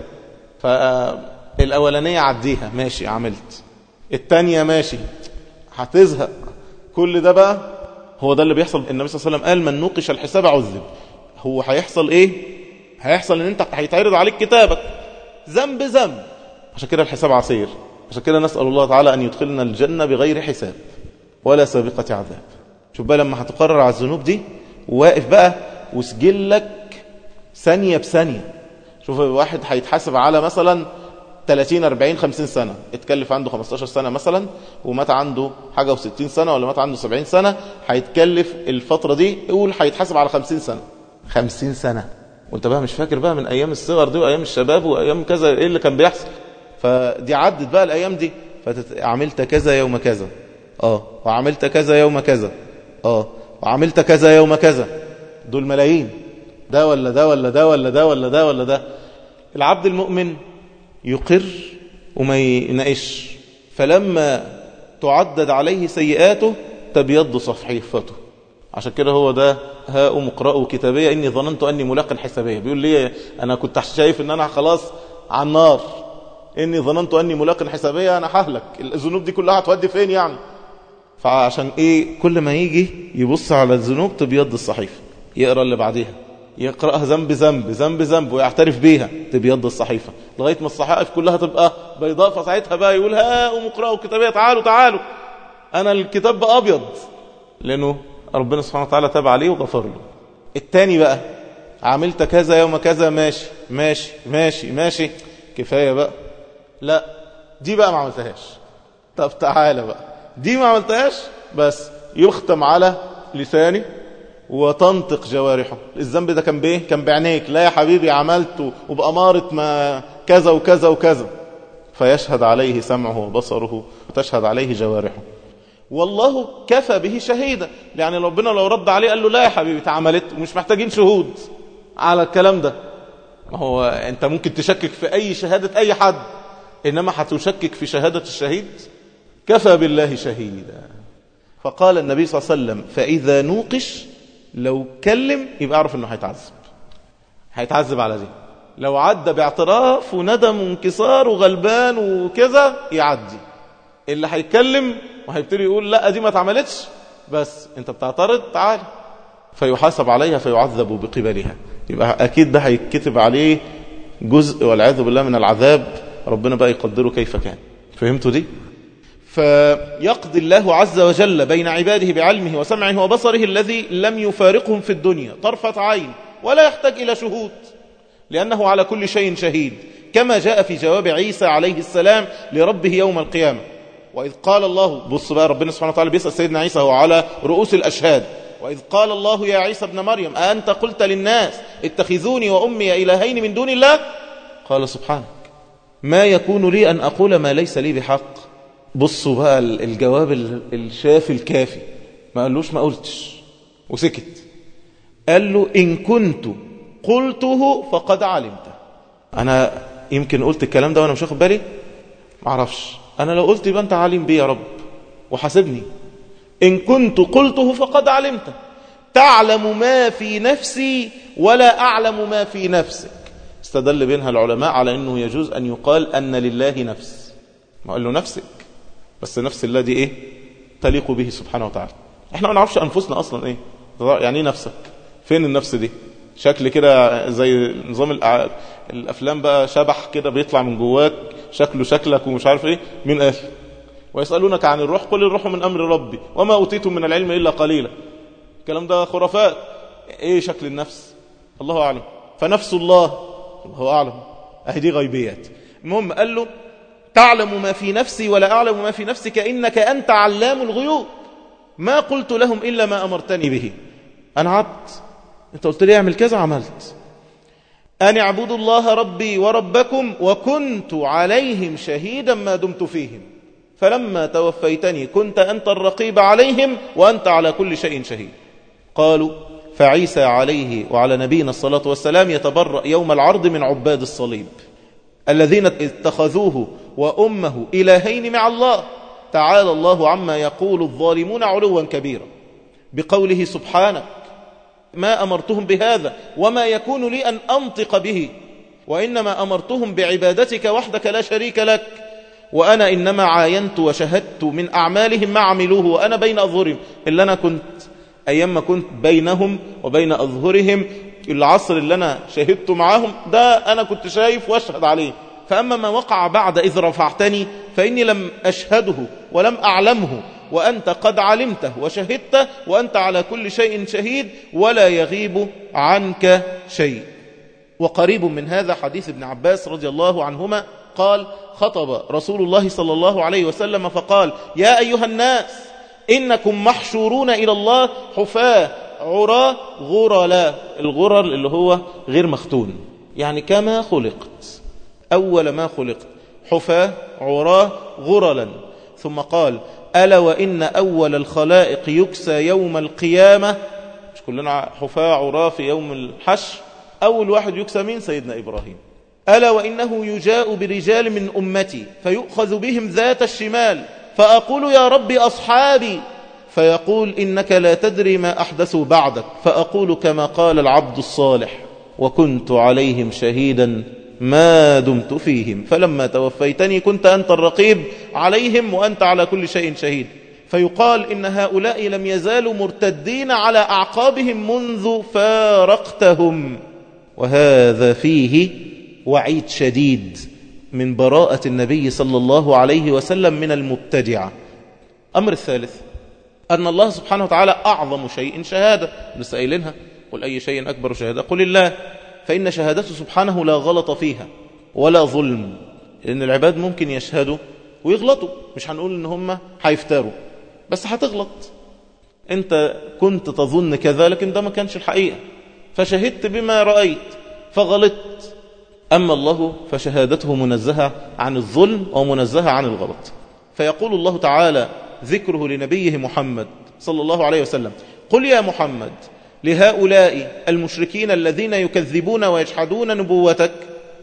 فالاولانيه عديها ماشي عملت، الثانيه ماشي هتزهق، كل ده بقى هو ده اللي بيحصل. النبي صلى الله عليه وسلم قال من نوقش الحساب عذب. هو هيحصل ايه؟ هيحصل ان انت هيتعرض عليك كتابك ذنب ذنب. عشان كده الحساب عسير، عشان كده نسأل الله تعالى ان يدخلنا الجنة بغير حساب ولا سابقة عذاب. شوف بقى لما هتقرر على الذنوب دي واقف بقى وسجلك ثانية بثانية. شوف واحد هيتحاسب على مثلا 30 40 50 سنة، اتكلف عنده 15 سنة مثلا ومات عنده حاجة و60 سنة، ولا مات عنده 70 سنة، هيتكلف الفترة دي يقول هيتحاسب على 50 سنة. 50 سنة وانت بقى مش فاكر بقى من ايام الصغر دي وايام الشباب وايام كذا ايه اللي كان بيحصل. فدي عدت بقى الايام دي، عملت كذا يوم كذا، وعملت كذا يوم كذا، وعملت كذا يوم كذا. دول ملايين، ده ولا ده ولا ده ولا ده ولا ده ولا ده. العبد المؤمن يقر وما يناقش. فلما تعدد عليه سيئاته تبيض صحيفته. عشان كده هو ده هاؤم اقرأوا كتابية إني ظننت أني ملاق حسابية. بيقول لي أنا كنت شايف إن أنا خلاص على النار، إني ظننت أني ملاق حسابية، أنا ههلك، الذنوب دي كلها هتودي فين يعني؟ فعشان إيه؟ كل ما يجي يبص على الذنوب تبيض الصحيفة، يقرأ اللي بعديها، يقرأها ذنب ذنب ذنب ذنب ويعترف بيها تبيض الصحيفة، لغاية ما الصحائف كلها تبقى بيضاء. فساعتها بقى يقول هاؤم اقرأوا كتابية، تعالوا تعالوا أنا الكتاب بقى أبيض، لأنه ربنا سبحانه وتعالى تاب عليه وغفر له. التاني بقى عملت كذا يوم كذا، ماشي ماشي ماشي ماشي، كفاية بقى، لا دي بقى ما عملتهاش، طب تعالى بقى دي ما عملتهاش، بس يختم على لساني وتنطق جوارحه. الذنب ده كان بايه؟ كان بعينيك، لا يا حبيبي عملته وبأمارة ما كذا وكذا وكذا. فيشهد عليه سمعه وبصره وتشهد عليه جوارحه، والله كفى به شهيدا. يعني ربنا لو رد عليه قال له لا يا حبيبي اتعملت ومش محتاجين شهود على الكلام ده. ما هو انت ممكن تشكك في اي شهادة اي حد، انما هتشكك في شهادة الشهيد؟ كفى بالله شهيدا. فقال النبي صلى الله عليه وسلم فإذا نوقش، لو كلم يبقى اعرف انه هيتعذب على دي. لو عدى باعتراف وندم وانكسار وغلبان وكذا يعدي. اللي هيتكلم وهيبتدي يقول لا دي ما اتعملتش، بس انت بتعترض، تعال فيحاسب عليها فيعذب بقبلها. يبقى اكيد ده هيتكتب عليه جزء والعياذ بالله من العذاب، ربنا بقى يقدره كيف كان. فهمتوا دي؟ فيقضي الله عز وجل بين عباده بعلمه وسمعه وبصره الذي لم يفارقهم في الدنيا طرفة عين، ولا يحتاج إلى شهود، لأنه على كل شيء شهيد، كما جاء في جواب عيسى عليه السلام لربه يوم القيامة. وإذ قال الله، بص بقى ربنا سبحانه وتعالى بيسأل سيدنا عيسى هو على رؤوس الأشهاد، وإذ قال الله يا عيسى ابن مريم أأنت قلت للناس اتخذوني وأمي إلهين من دون الله؟ قال سبحانك ما يكون لي أن أقول ما ليس لي بحق. بصوا بقى الجواب الشافي الكافي، ما قالوش ما قلتش وسكت، قال له إن كنت قلته فقد علمته. أنا يمكن قلت الكلام ده وأنا مش واخد بالي، معرفش، أنا لو قلت يبقى أنت عالم بي يا رب وحاسبني. إن كنت قلته فقد علمته، تعلم ما في نفسي ولا أعلم ما في نفسك. استدل بينها العلماء على أنه يجوز أن يقال أن لله نفس، ما قال له نفسك، بس نفس الله دي إيه؟ تليق به سبحانه وتعالى. إحنا ما نعرفش أنفسنا أصلا إيه، يعني إيه نفسك؟ فين النفس دي؟ شكل كده زي نظام الأفلام بقى، شبح كده بيطلع من جواك شكله شكلك ومش عارف إيه. مين قال؟ ويسألونك عن الروح قل الروح من أمر ربي وما أوتيتم من العلم إلا قليلا. الكلام ده خرافات. إيه شكل النفس؟ الله أعلم. فنفس الله أعلم، أهدي غيبيات. المهم قال له تعلم ما في نفسي ولا أعلم ما في نفسك إنك أنت علام الغيوب، ما قلت لهم إلا ما أمرتني به. أنا عبد، أنت قلت لي اعمل كذا عملت. أن اعبدوا الله ربي وربكم وكنت عليهم شهيدا ما دمت فيهم فلما توفيتني كنت أنت الرقيب عليهم وأنت على كل شيء شهيد. قالوا فعيسى عليه وعلى نبينا الصلاة والسلام يتبرأ يوم العرض من عباد الصليب الذين اتخذوه وأمه إلهين مع الله، تعالى الله عما يقول الظالمون علوا كبيرا، بقوله سبحانك ما أمرتهم بهذا وما يكون لي أن أنطق به، وإنما أمرتهم بعبادتك وحدك لا شريك لك، وأنا إنما عاينت وشهدت من أعمالهم ما عملوه وأنا بين أظهرهم. اللي أنا كنت أيام ما كنت بينهم وبين أظهرهم، العصر اللي أنا شهدت معهم ده أنا كنت شايف وأشهد عليه. فأما ما وقع بعد إذ رفعتني فإني لم أشهده ولم أعلمه وأنت قد علمته وشهدته وأنت على كل شيء شهيد ولا يغيب عنك شيء. وقريب من هذا حديث ابن عباس رضي الله عنهما قال خطب رسول الله صلى الله عليه وسلم فقال يا أيها الناس إنكم محشورون إلى الله حفاة عراة غرلا. الغرل اللي هو غير مختون، يعني كما خلقت أول ما خلقت، حفاة عراة غرلا. ثم قال ألا وإن أول الخلائق يكسى يوم القيامة، مش كلنا حفاة عراة في يوم الحشر، أول واحد يكسى مين؟ سيدنا إبراهيم. ألا وإنه يجاء برجال من أمتي فيؤخذ بهم ذات الشمال فأقول يا رب أصحابي، فيقول إنك لا تدري ما أحدثوا بعدك، فأقول كما قال العبد الصالح وكنت عليهم شهيدا ما دمت فيهم فلما توفيتني كنت أنت الرقيب عليهم وأنت على كل شيء شهيد. فيقال إن هؤلاء لم يزالوا مرتدين على أعقابهم منذ فارقتهم. وهذا فيه وعيد شديد من براءة النبي صلى الله عليه وسلم من المبتدعة. أمر الثالث أن الله سبحانه وتعالى أعظم شيء شهادة، لسه قايلينها قل أي شيء أكبر شهادة قل الله، فإن شهادته سبحانه لا غلط فيها ولا ظلم، لأن العباد ممكن يشهدوا ويغلطوا، مش هنقول إن هم هيفتروا بس هتغلط، أنت كنت تظن كذا لكن ده ما كانش الحقيقة فشهدت بما رأيت فغلطت. أما الله فشهادته منزهة عن الظلم ومنزهة عن الغلط. فيقول الله تعالى ذكره لنبيه محمد صلى الله عليه وسلم قل يا محمد لهؤلاء المشركين الذين يكذبون ويجحدون نبوتك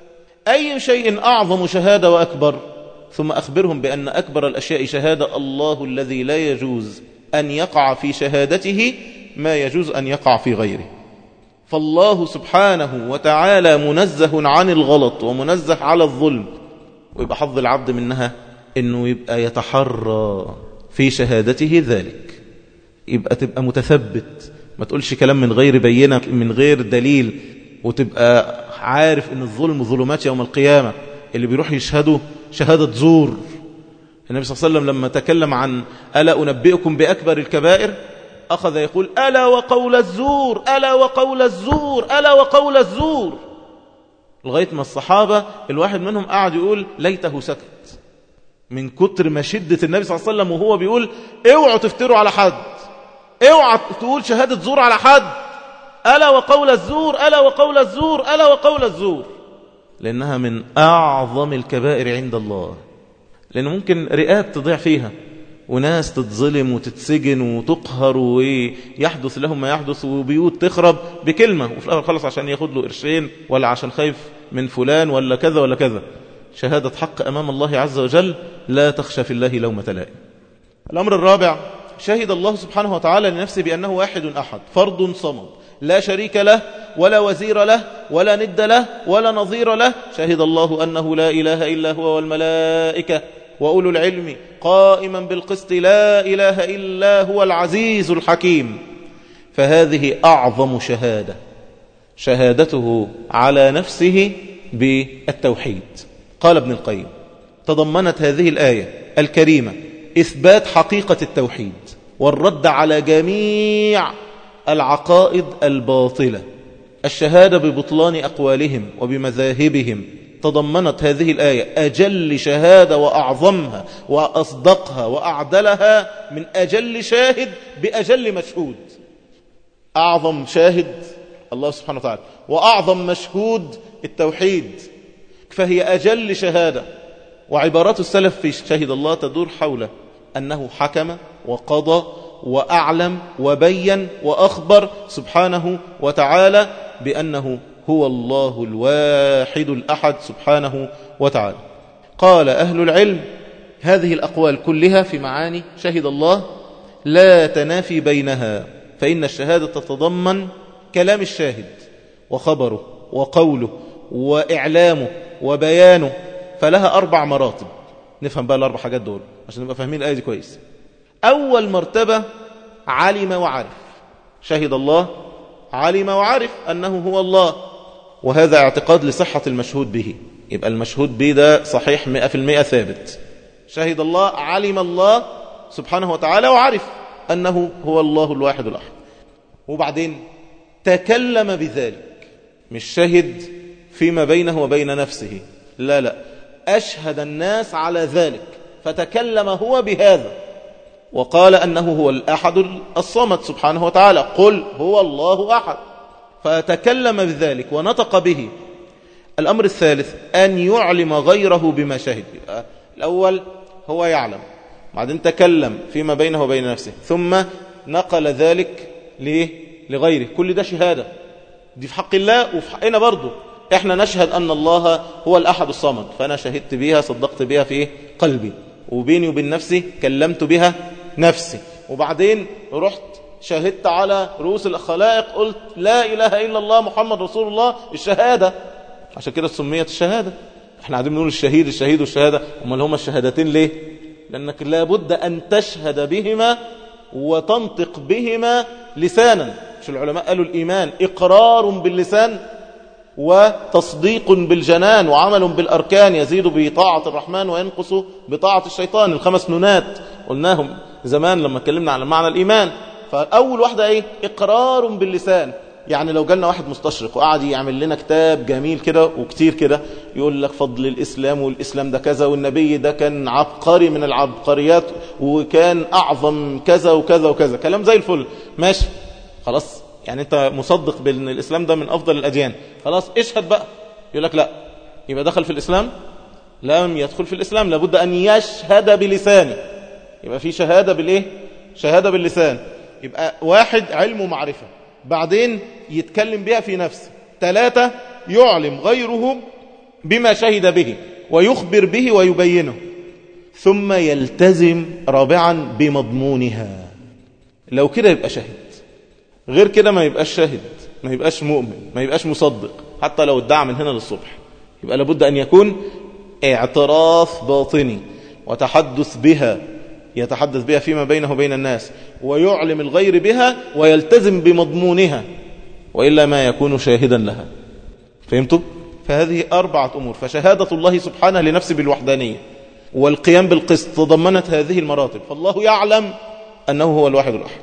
أي شيء أعظم شهادة وأكبر، ثم أخبرهم بأن أكبر الأشياء شهادة الله الذي لا يجوز أن يقع في شهادته ما يجوز أن يقع في غيره. فالله سبحانه وتعالى منزه عن الغلط ومنزه على الظلم، ويبقى حظ العبد منها أنه يبقى يتحرى في شهادته ذلك، يبقى تبقى متثبت، ما تقولش كلام من غير بينة من غير دليل، وتبقى عارف أن الظلم ظلمات يوم القيامة. اللي بيروح يشهدوا شهادة زور، النبي صلى الله عليه وسلم لما تكلم عن ألا أنبئكم بأكبر الكبائر أخذ يقول ألا وقول الزور ألا وقول الزور ألا وقول الزور، لغاية ما الصحابة الواحد منهم قاعد يقول ليته سكت من كتر ما شدة النبي صلى الله عليه وسلم وهو بيقول اوعوا تفتروا على حد، اوعوا تقول شهادة زور على حد، ألا وقول الزور ألا وقول الزور ألا وقول الزور، لأنها من أعظم الكبائر عند الله. لأنه ممكن رئات تضيع فيها وناس تتظلم وتتسجن وتقهر ويحدث لهم ما يحدث، وبيوت تخرب بكلمة وفي الآخر خلص عشان ياخد له قرشين ولا عشان خايف من فلان ولا كذا ولا كذا. شهادة حق أمام الله عز وجل لا تخشى في الله لومة لائم. الأمر الرابع شهد الله سبحانه وتعالى لنفسه بأنه واحد أحد فرد صمد لا شريك له ولا وزير له ولا ند له ولا نظير له. شهد الله أنه لا إله إلا هو والملائكة وأولو العلم قائما بالقسط لا إله إلا هو العزيز الحكيم. فهذه أعظم شهادة، شهادته على نفسه بالتوحيد. قال ابن القيم تضمنت هذه الآية الكريمة إثبات حقيقة التوحيد والرد على جميع العقائد الباطلة، الشهادة ببطلان أقوالهم وبمذاهبهم. تضمنت هذه الآية أجل شهادة وأعظمها وأصدقها وأعدلها من أجل شاهد بأجل مشهود. أعظم شاهد الله سبحانه وتعالى وأعظم مشهود التوحيد، فهي أجل شهادة. وعبارات السلف في شهد الله تدور حول أنه حكم وقضى وأعلم وبين وأخبر سبحانه وتعالى بأنه هو الله الواحد الأحد سبحانه وتعالى. قال أهل العلم هذه الأقوال كلها في معاني شهد الله لا تنافي بينها، فإن الشهادة تتضمن كلام الشاهد وخبره وقوله وإعلامه وبيانه، فلها 4 مراتب. نفهم بقى ال4 حاجات دول عشان نبقى فاهمين الآية دي كويس. أول مرتبة علم وعرف، شهد الله علم وعرف أنه هو الله، وهذا اعتقاد لصحة المشهود به، يبقى المشهود به ده صحيح 100% ثابت. شهد الله علم الله سبحانه وتعالى وعرف أنه هو الله الواحد الأحد. وبعدين تكلم بذلك، مش شهد فيما بينه وبين نفسه، لا أشهد الناس على ذلك، فتكلم هو بهذا وقال أنه هو الأحد الصمد سبحانه وتعالى، قل هو الله أحد، فتكلم بذلك ونطق به. الأمر الثالث أن يعلم غيره بما شهد. الأول هو يعلم، بعدين تكلم فيما بينه وبين نفسه، ثم نقل ذلك لغيره. كل ده شهادة، دي في حق الله وفي حقنا برضه، احنا نشهد أن الله هو الأحد الصمد، فأنا شهدت بها صدقت بها في قلبي، وبيني وبين نفسي كلمت بها نفسي، وبعدين رحت شهدت على رؤوس الخلائق قلت لا إله إلا الله محمد رسول الله، الشهادة. عشان كده سميت الشهادة. احنا قاعدين نقول الشهيد والشهادة، امال هما الشهادتين ليه؟ لأنك لابد أن تشهد بهما وتنطق بهما لسانا. مش العلماء قالوا الإيمان إقرار باللسان وتصديق بالجنان وعمل بالأركان، يزيد بطاعة الرحمن وينقص بطاعة الشيطان، الخمس نونات قلناهم زمان لما اتكلمنا عن معنى الإيمان. فأول واحدة ايه؟ إقرار باللسان. يعني لو جالنا واحد مستشرق وقعد يعمل لنا كتاب جميل كده وكتير كده يقول لك فضل الإسلام، والإسلام ده كذا، والنبي ده كان عبقري من العبقريات، وكان أعظم كذا وكذا وكذا، كلام زي الفل، ماشي خلاص، يعني أنت مصدق بأن الإسلام ده من أفضل الأديان، خلاص اشهد بقى. يقول لك لا، يبقى دخل في الإسلام؟ لم يدخل في الإسلام، لابد أن يشهد بلسانه. يبقى في شهادة بالإيه؟ شهادة باللسان. يبقى واحد علم ومعرفة، بعدين يتكلم بها في نفسه. 3 يعلم غيره بما شهد به ويخبر به ويبينه، ثم يلتزم 4 بمضمونها. لو كده يبقى شاهد، غير كده ما يبقاش شاهد، ما يبقاش مؤمن، ما يبقاش مصدق، حتى لو ادعى من هنا للصبح. يبقى لابد أن يكون اعتراف باطني وتحدث بها، يتحدث بها فيما بينه وبين الناس، ويعلم الغير بها ويلتزم بمضمونها، وإلا ما يكون شاهدا لها. فهمتوا؟ فهذه 4 أمور. فشهادة الله سبحانه لنفسه بالوحدانية والقيام بالقسط تضمنت هذه المراتب. فالله يعلم أنه هو الواحد الأحد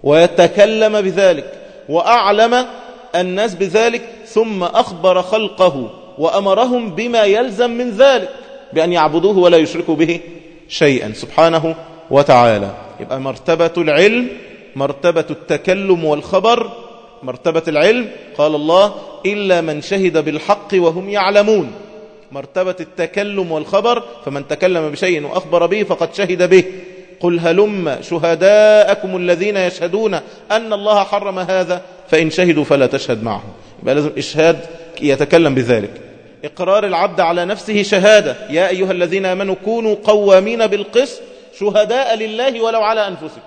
ويتكلم بذلك وأعلم الناس بذلك، ثم أخبر خلقه وأمرهم بما يلزم من ذلك بأن يعبدوه ولا يشركوا به شيئا سبحانه وتعالى. يبقى مرتبة العلم، مرتبة التكلم والخبر. مرتبة العلم قال الله إلا من شهد بالحق وهم يعلمون. مرتبة التكلم والخبر فمن تكلم بشيء وأخبر به فقد شهد به. قل هلم شهداءكم الذين يشهدون أن الله حرم هذا فإن شهدوا فلا تشهد معهم. يبقى لازم إشهاد يتكلم بذلك. إقرار العبد على نفسه شهادة، يا أيها الذين آمنوا كونوا قوامين بالقسط شهداء لله ولو على أنفسكم.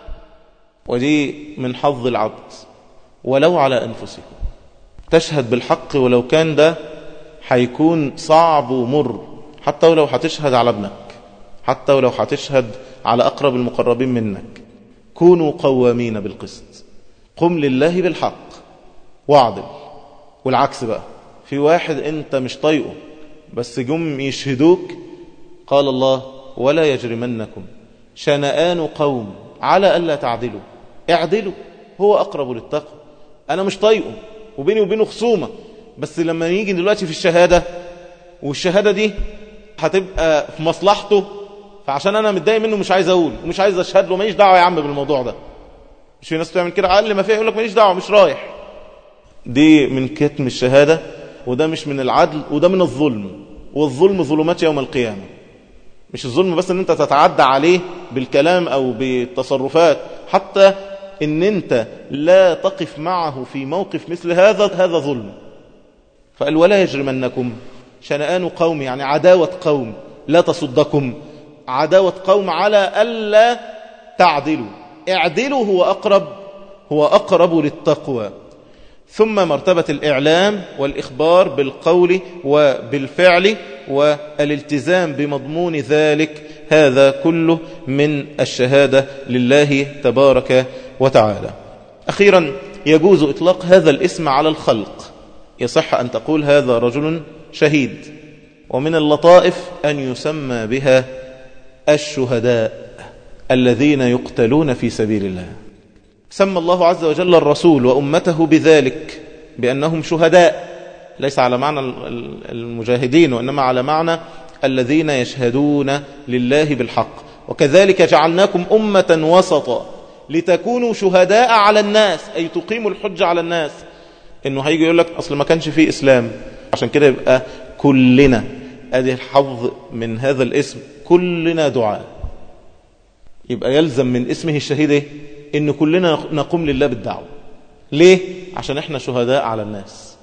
ودي من حظ العبد، ولو على أنفسكم، تشهد بالحق ولو كان ده حيكون صعب ومر، حتى ولو هتشهد على ابنك، حتى ولو هتشهد على أقرب المقربين منك. كونوا قوامين بالقسط، قم لله بالحق واعدل. والعكس بقى، في واحد انت مش طايقه بس جم يشهدوك، قال الله ولا يجرمنكم شنآن قوم على ألا تعدلوا اعدلوا هو أقرب للتقوى. أنا مش طايقه وبيني وبينه خصومة، بس لما يجي دلوقتي في الشهادة، والشهادة دي هتبقى في مصلحته، فعشان أنا متضايق منه مش عايز أقول ومش عايز أشهد له، ماليش دعوة يا عم بالموضوع ده. مش في ناس تعمل كده، أقل ما فيها يقول لك ماليش دعوة مش رايح. دي من كتم الشهادة، وده مش من العدل، وده من الظلم. والظلم ظلمات يوم القيامة. مش الظلم بس ان انت تتعدى عليه بالكلام او بالتصرفات، حتى ان انت لا تقف معه في موقف مثل هذا ظلم. فقال ولا يجرمنكم شنآن قوم، يعني عداوة قوم لا تصدكم، عداوة قوم على ألا تعدلوا. اعدلوا هو أقرب للتقوى. ثم مرتبة الإعلام والإخبار بالقول وبالفعل والالتزام بمضمون ذلك، هذا كله من الشهادة لله تبارك وتعالى. أخيرا يجوز إطلاق هذا الاسم على الخلق، يصح أن تقول هذا رجل شهيد. ومن اللطائف أن يسمى بها الشهداء الذين يقتلون في سبيل الله. سمى الله عز وجل الرسول وأمته بذلك بأنهم شهداء، ليس على معنى المجاهدين وإنما على معنى الذين يشهدون لله بالحق. وكذلك جعلناكم أمة وسطا لتكونوا شهداء على الناس، أي تقيموا الحج على الناس. إنه هيجي يقول لك أصل ما كانش فيه إسلام، عشان كده يبقى كلنا، أدي الحظ من هذا الاسم، كلنا دعاء. يبقى يلزم من اسمه الشهيد إيه؟ إن كلنا نقوم لله بالدعوة. ليه؟ عشان إحنا شهداء على الناس.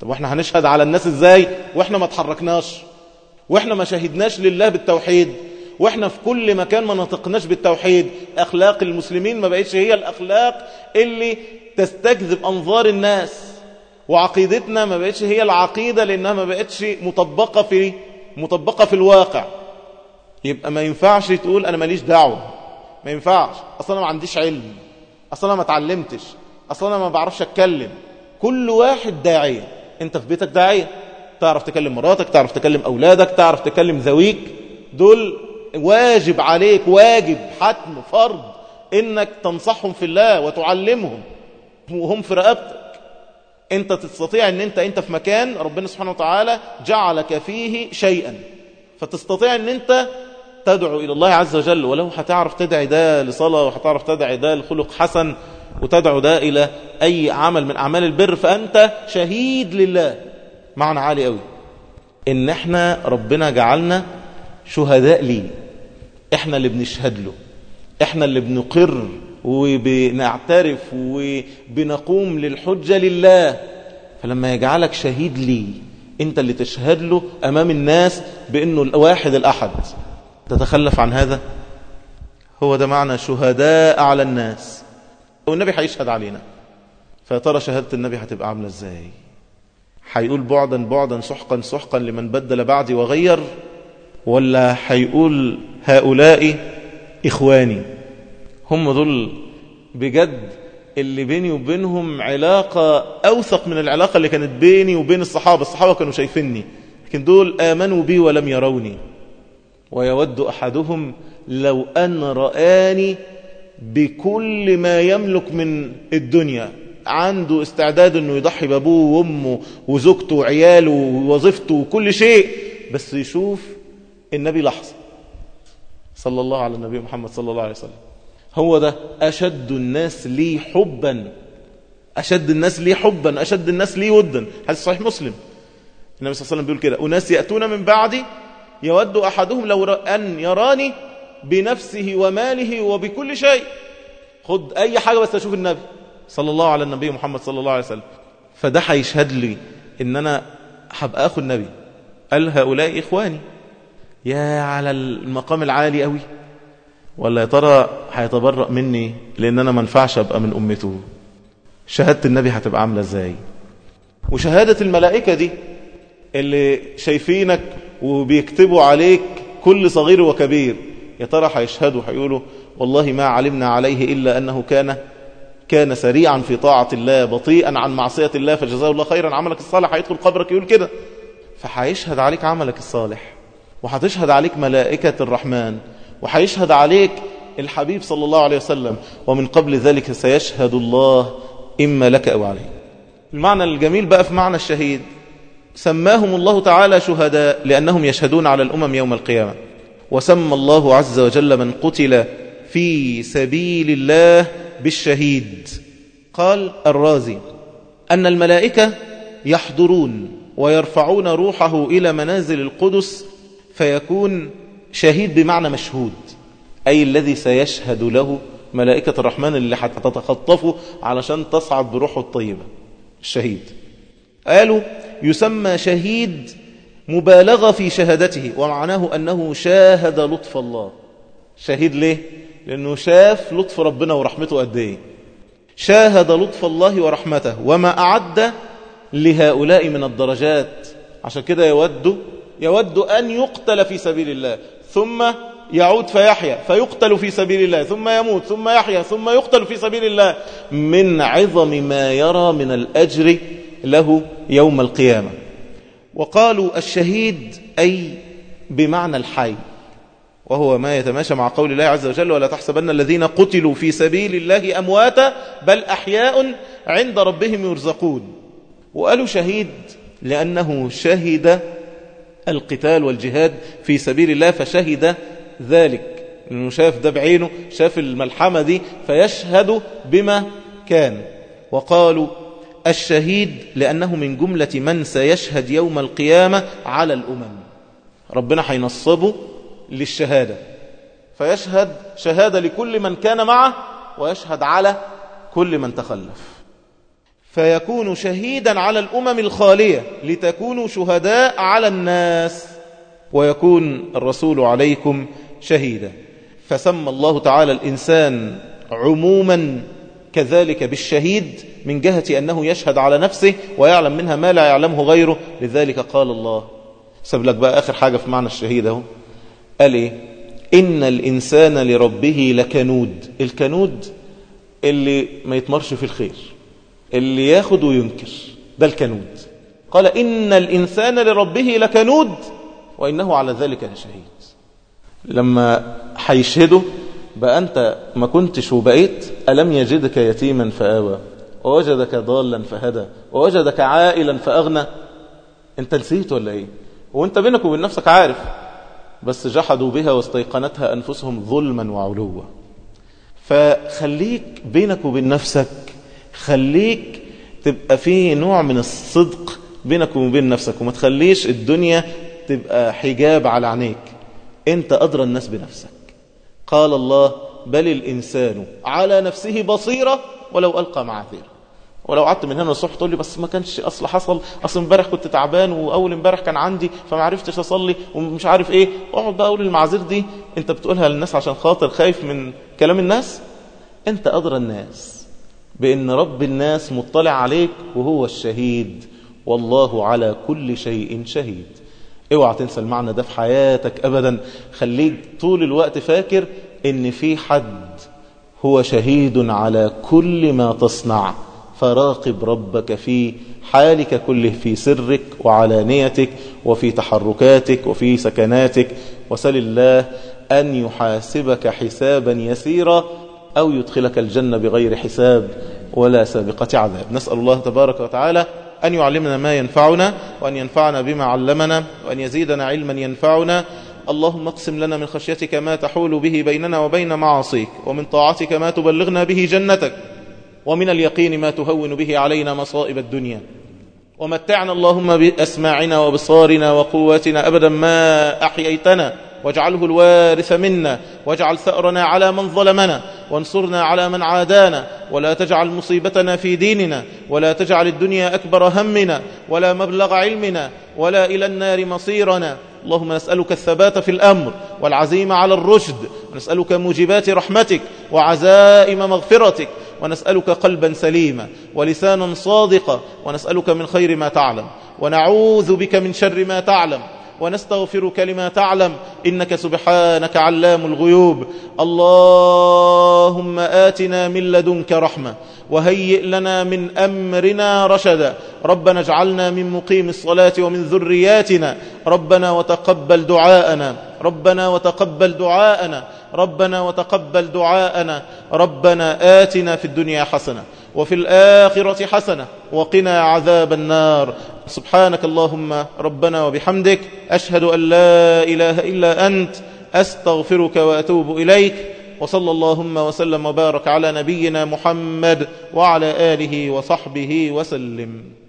طب واحنا هنشهد على الناس ازاي واحنا ما تحركناش، واحنا ما شهدناش لله بالتوحيد، واحنا في كل مكان ما نطقناش بالتوحيد؟ اخلاق المسلمين ما بقتش هي الاخلاق اللي تستجذب انظار الناس، وعقيدتنا ما بقتش هي العقيدة لانها ما بقتش مطبقة في الواقع. يبقى ما ينفعش تقول انا ماليش دعوة، ما ينفعش، اصلا انا ما عنديش علم، اصلا انا ما اتعلمتش، اصلا انا ما بعرفش اتكلم. كل واحد داعية. انت في بيتك داعية، تعرف تكلم مراتك، تعرف تكلم اولادك، تعرف تكلم ذويك، دول واجب عليك، واجب حتم فرض انك تنصحهم في الله وتعلمهم وهم في رقبتك. انت تستطيع ان انت في مكان ربنا سبحانه وتعالى جعلك فيه شيئا، فتستطيع ان انت تدعو الى الله عز وجل، ولو هتعرف تدعي ده لصلاة، وهتعرف تدعي ده لخلق حسن، وتدعو ده الى اي عمل من اعمال البر، فانت شهيد لله. معنى عالي قوي ان احنا ربنا جعلنا شهداء ليه، احنا اللي بنشهد له، احنا اللي بنقر وبنعترف وبنقوم للحجة لله. فلما يجعلك شهيد ليه، انت اللي تشهد له امام الناس بانه الواحد الاحد، تتخلف عن هذا؟ هو ده معنى شهداء على الناس. والنبي هيشهد علينا، فترى شهادة النبي هتبقى عاملة ازاي؟ هيقول بعدا بعدا سحقا سحقا لمن بدل بعدي وغير، ولا هيقول هؤلاء إخواني؟ هم دول بجد اللي بيني وبينهم علاقة أوثق من العلاقة اللي كانت بيني وبين الصحابة كانوا شايفيني، لكن دول آمنوا بي ولم يروني. ويود أحدهم لو أن رآني بكل ما يملك من الدنيا، عنده استعداد أنه يضحي بأبوه وأمه وزوجته وعياله ووظيفته وكل شيء، بس يشوف النبي لحظة صلى الله على النبي محمد صلى الله عليه وسلم. هو ده أشد الناس لي حبا، أشد الناس لي حبا، أشد الناس لي ودا. حديث صحيح مسلم، النبي صلى الله عليه وسلم بيقول كده: أناس يأتون من بعدي يود أحدهم لو أن يراني بنفسه وماله وبكل شيء. خد أي حاجة بس أشوف النبي صلى الله على النبي محمد صلى الله عليه وسلم. فده هيشهد لي إن أنا هبقى أخو النبي. قال هؤلاء إخواني. يا على المقام العالي قوي. ولا يا ترى هيتبرأ مني لأن أنا ما ينفعش أبقى من أمته؟ شهادة النبي هتبقى عاملة إزاي؟ وشهادة الملائكة دي اللي شايفينك وبيكتبوا عليك كل صغير وكبير، يا ترى هيشهدوا هيقولوا والله ما علمنا عليه إلا أنه كان سريعا في طاعة الله بطيئا عن معصية الله فجزاه الله خيرا. عملك الصالح هيدخل قبرك يقول كده. فهيشهد عليك عملك الصالح، وهتشهد عليك ملائكة الرحمن، وهيشهد عليك الحبيب صلى الله عليه وسلم، ومن قبل ذلك سيشهد الله إما لك أو عليك. المعنى الجميل بقى في معنى الشهيد، سماهم الله تعالى شهداء لأنهم يشهدون على الأمم يوم القيامة. وسمى الله عز وجل من قتل في سبيل الله بالشهيد. قال الرازي أن الملائكة يحضرون ويرفعون روحه إلى منازل القدس فيكون شهيد بمعنى مشهود، أي الذي سيشهد له ملائكة الرحمن اللي هتتخطفه علشان تصعد بروحه الطيبة. الشهيد قالوا يسمى شهيد مبالغة في شهادته، ومعناه أنه شاهد لطف الله. شهيد ليه؟ لأنه شاف لطف ربنا ورحمته قد ايه. شاهد لطف الله ورحمته وما أعد لهؤلاء من الدرجات. عشان كده يود أن يقتل في سبيل الله، ثم يعود فيحيا فيقتل في سبيل الله، ثم يموت ثم يحيا ثم يقتل في سبيل الله، من عظم ما يرى من الأجر له يوم القيامة. وقالوا الشهيد أي بمعنى الحي، وهو ما يتماشى مع قول الله عز وجل: ولا تحسبن الذين قتلوا في سبيل الله أمواتا بل أحياء عند ربهم يرزقون. وقالوا شهيد لأنه شهد القتال والجهاد في سبيل الله، فشهد ذلك، لأنه شاف ده بعينه، شاف الملحمة دي، فيشهد بما كان. وقالوا الشهيد لأنه من جملة من سيشهد يوم القيامة على الأمم. ربنا هينصبه للشهادة، فيشهد شهادة لكل من كان معه، ويشهد على كل من تخلف. فيكون شهيدا على الأمم الخالية لتكونوا شهداء على الناس ويكون الرسول عليكم شهيدا. فسمى الله تعالى الإنسان عموما كذلك بالشهيد من جهة أنه يشهد على نفسه ويعلم منها ما لا يعلمه غيره. لذلك قال الله، سب لك بقى آخر حاجة في معنى الشهيد اهو، قال إيه؟ إن الإنسان لربه لكنود. الكنود اللي ما يتمرش في الخير، اللي ياخد وينكر، ده الكنود. قال إن الإنسان لربه لكنود وإنه على ذلك لشهيد. لما هيشهده بقى أنت ما كنتش وبقيت، ألم يجدك يتيما فآوى ووجدك ضالا فهدى ووجدك عائلا فأغنى. أنت نسيت ولا إيه؟ وأنت بينك وبين نفسك عارف، بس جحدوا بها واستيقنتها أنفسهم ظلما وعلوا. فخليك بينك وبين نفسك، خليك تبقى فيه نوع من الصدق بينك وبين نفسك، وما تخليش الدنيا تبقى حجاب على عينيك. انت أدرى الناس بنفسك. قال الله بل الإنسان على نفسه بصيرة ولو ألقى معاذيره. ولو قعدت من هنا الصبح تقول لي بس ما كانش حصل امبارح كنت تعبان، واول امبارح كان عندي فما عرفتش اصلي ومش عارف ايه، اقعد بقى اقول المعاذير دي انت بتقولها للناس عشان خاطر خايف من كلام الناس. انت أدرى الناس بأن رب الناس مطلع عليك وهو الشهيد، والله على كل شيء شهيد. اوعى تنسى المعنى ده في حياتك أبدا. خليك طول الوقت فاكر ان في حد هو شهيد على كل ما تصنع. فراقب ربك في حالك كله، في سرك وعلانيتك وفي تحركاتك وفي سكناتك، وسل الله أن يحاسبك حسابا يسيرا أو يدخلك الجنة بغير حساب ولا سابقة عذاب. نسأل الله تبارك وتعالى أن يعلمنا ما ينفعنا، وأن ينفعنا بما علمنا، وأن يزيدنا علما ينفعنا. اللهم اقسم لنا من خشيتك ما تحول به بيننا وبين معاصيك، ومن طاعتك ما تبلغنا به جنتك، ومن اليقين ما تهون به علينا مصائب الدنيا. ومتعنا اللهم بأسماعنا وبصارنا وقواتنا أبدا ما أحييتنا، واجعله الوارث منا، واجعل ثأرنا على من ظلمنا، وانصرنا على من عادانا، ولا تجعل مصيبتنا في ديننا، ولا تجعل الدنيا أكبر همنا ولا مبلغ علمنا ولا إلى النار مصيرنا. اللهم نسألك الثبات في الأمر والعزيمة على الرشد، ونسألك موجبات رحمتك وعزائم مغفرتك، ونسألك قلبا سليما ولسانا صادقا، ونسألك من خير ما تعلم، ونعوذ بك من شر ما تعلم، ونستغفرك لما تعلم، إنك سبحانك علام الغيوب. اللهم آتنا من لدنك رحمة وهيئ لنا من أمرنا رشدا. ربنا اجعلنا من مقيم الصلاة ومن ذرياتنا. ربنا وتقبل دعاءنا، ربنا وتقبل دعاءنا، ربنا وتقبل دعاءنا. ربنا آتنا في الدنيا حسنة وفي الآخرة حسنة وقنا عذاب النار. سبحانك اللهم ربنا وبحمدك، أشهد أن لا إله إلا أنت، أستغفرك وأتوب إليك. وصلى اللهم وسلم وبارك على نبينا محمد وعلى آله وصحبه وسلم.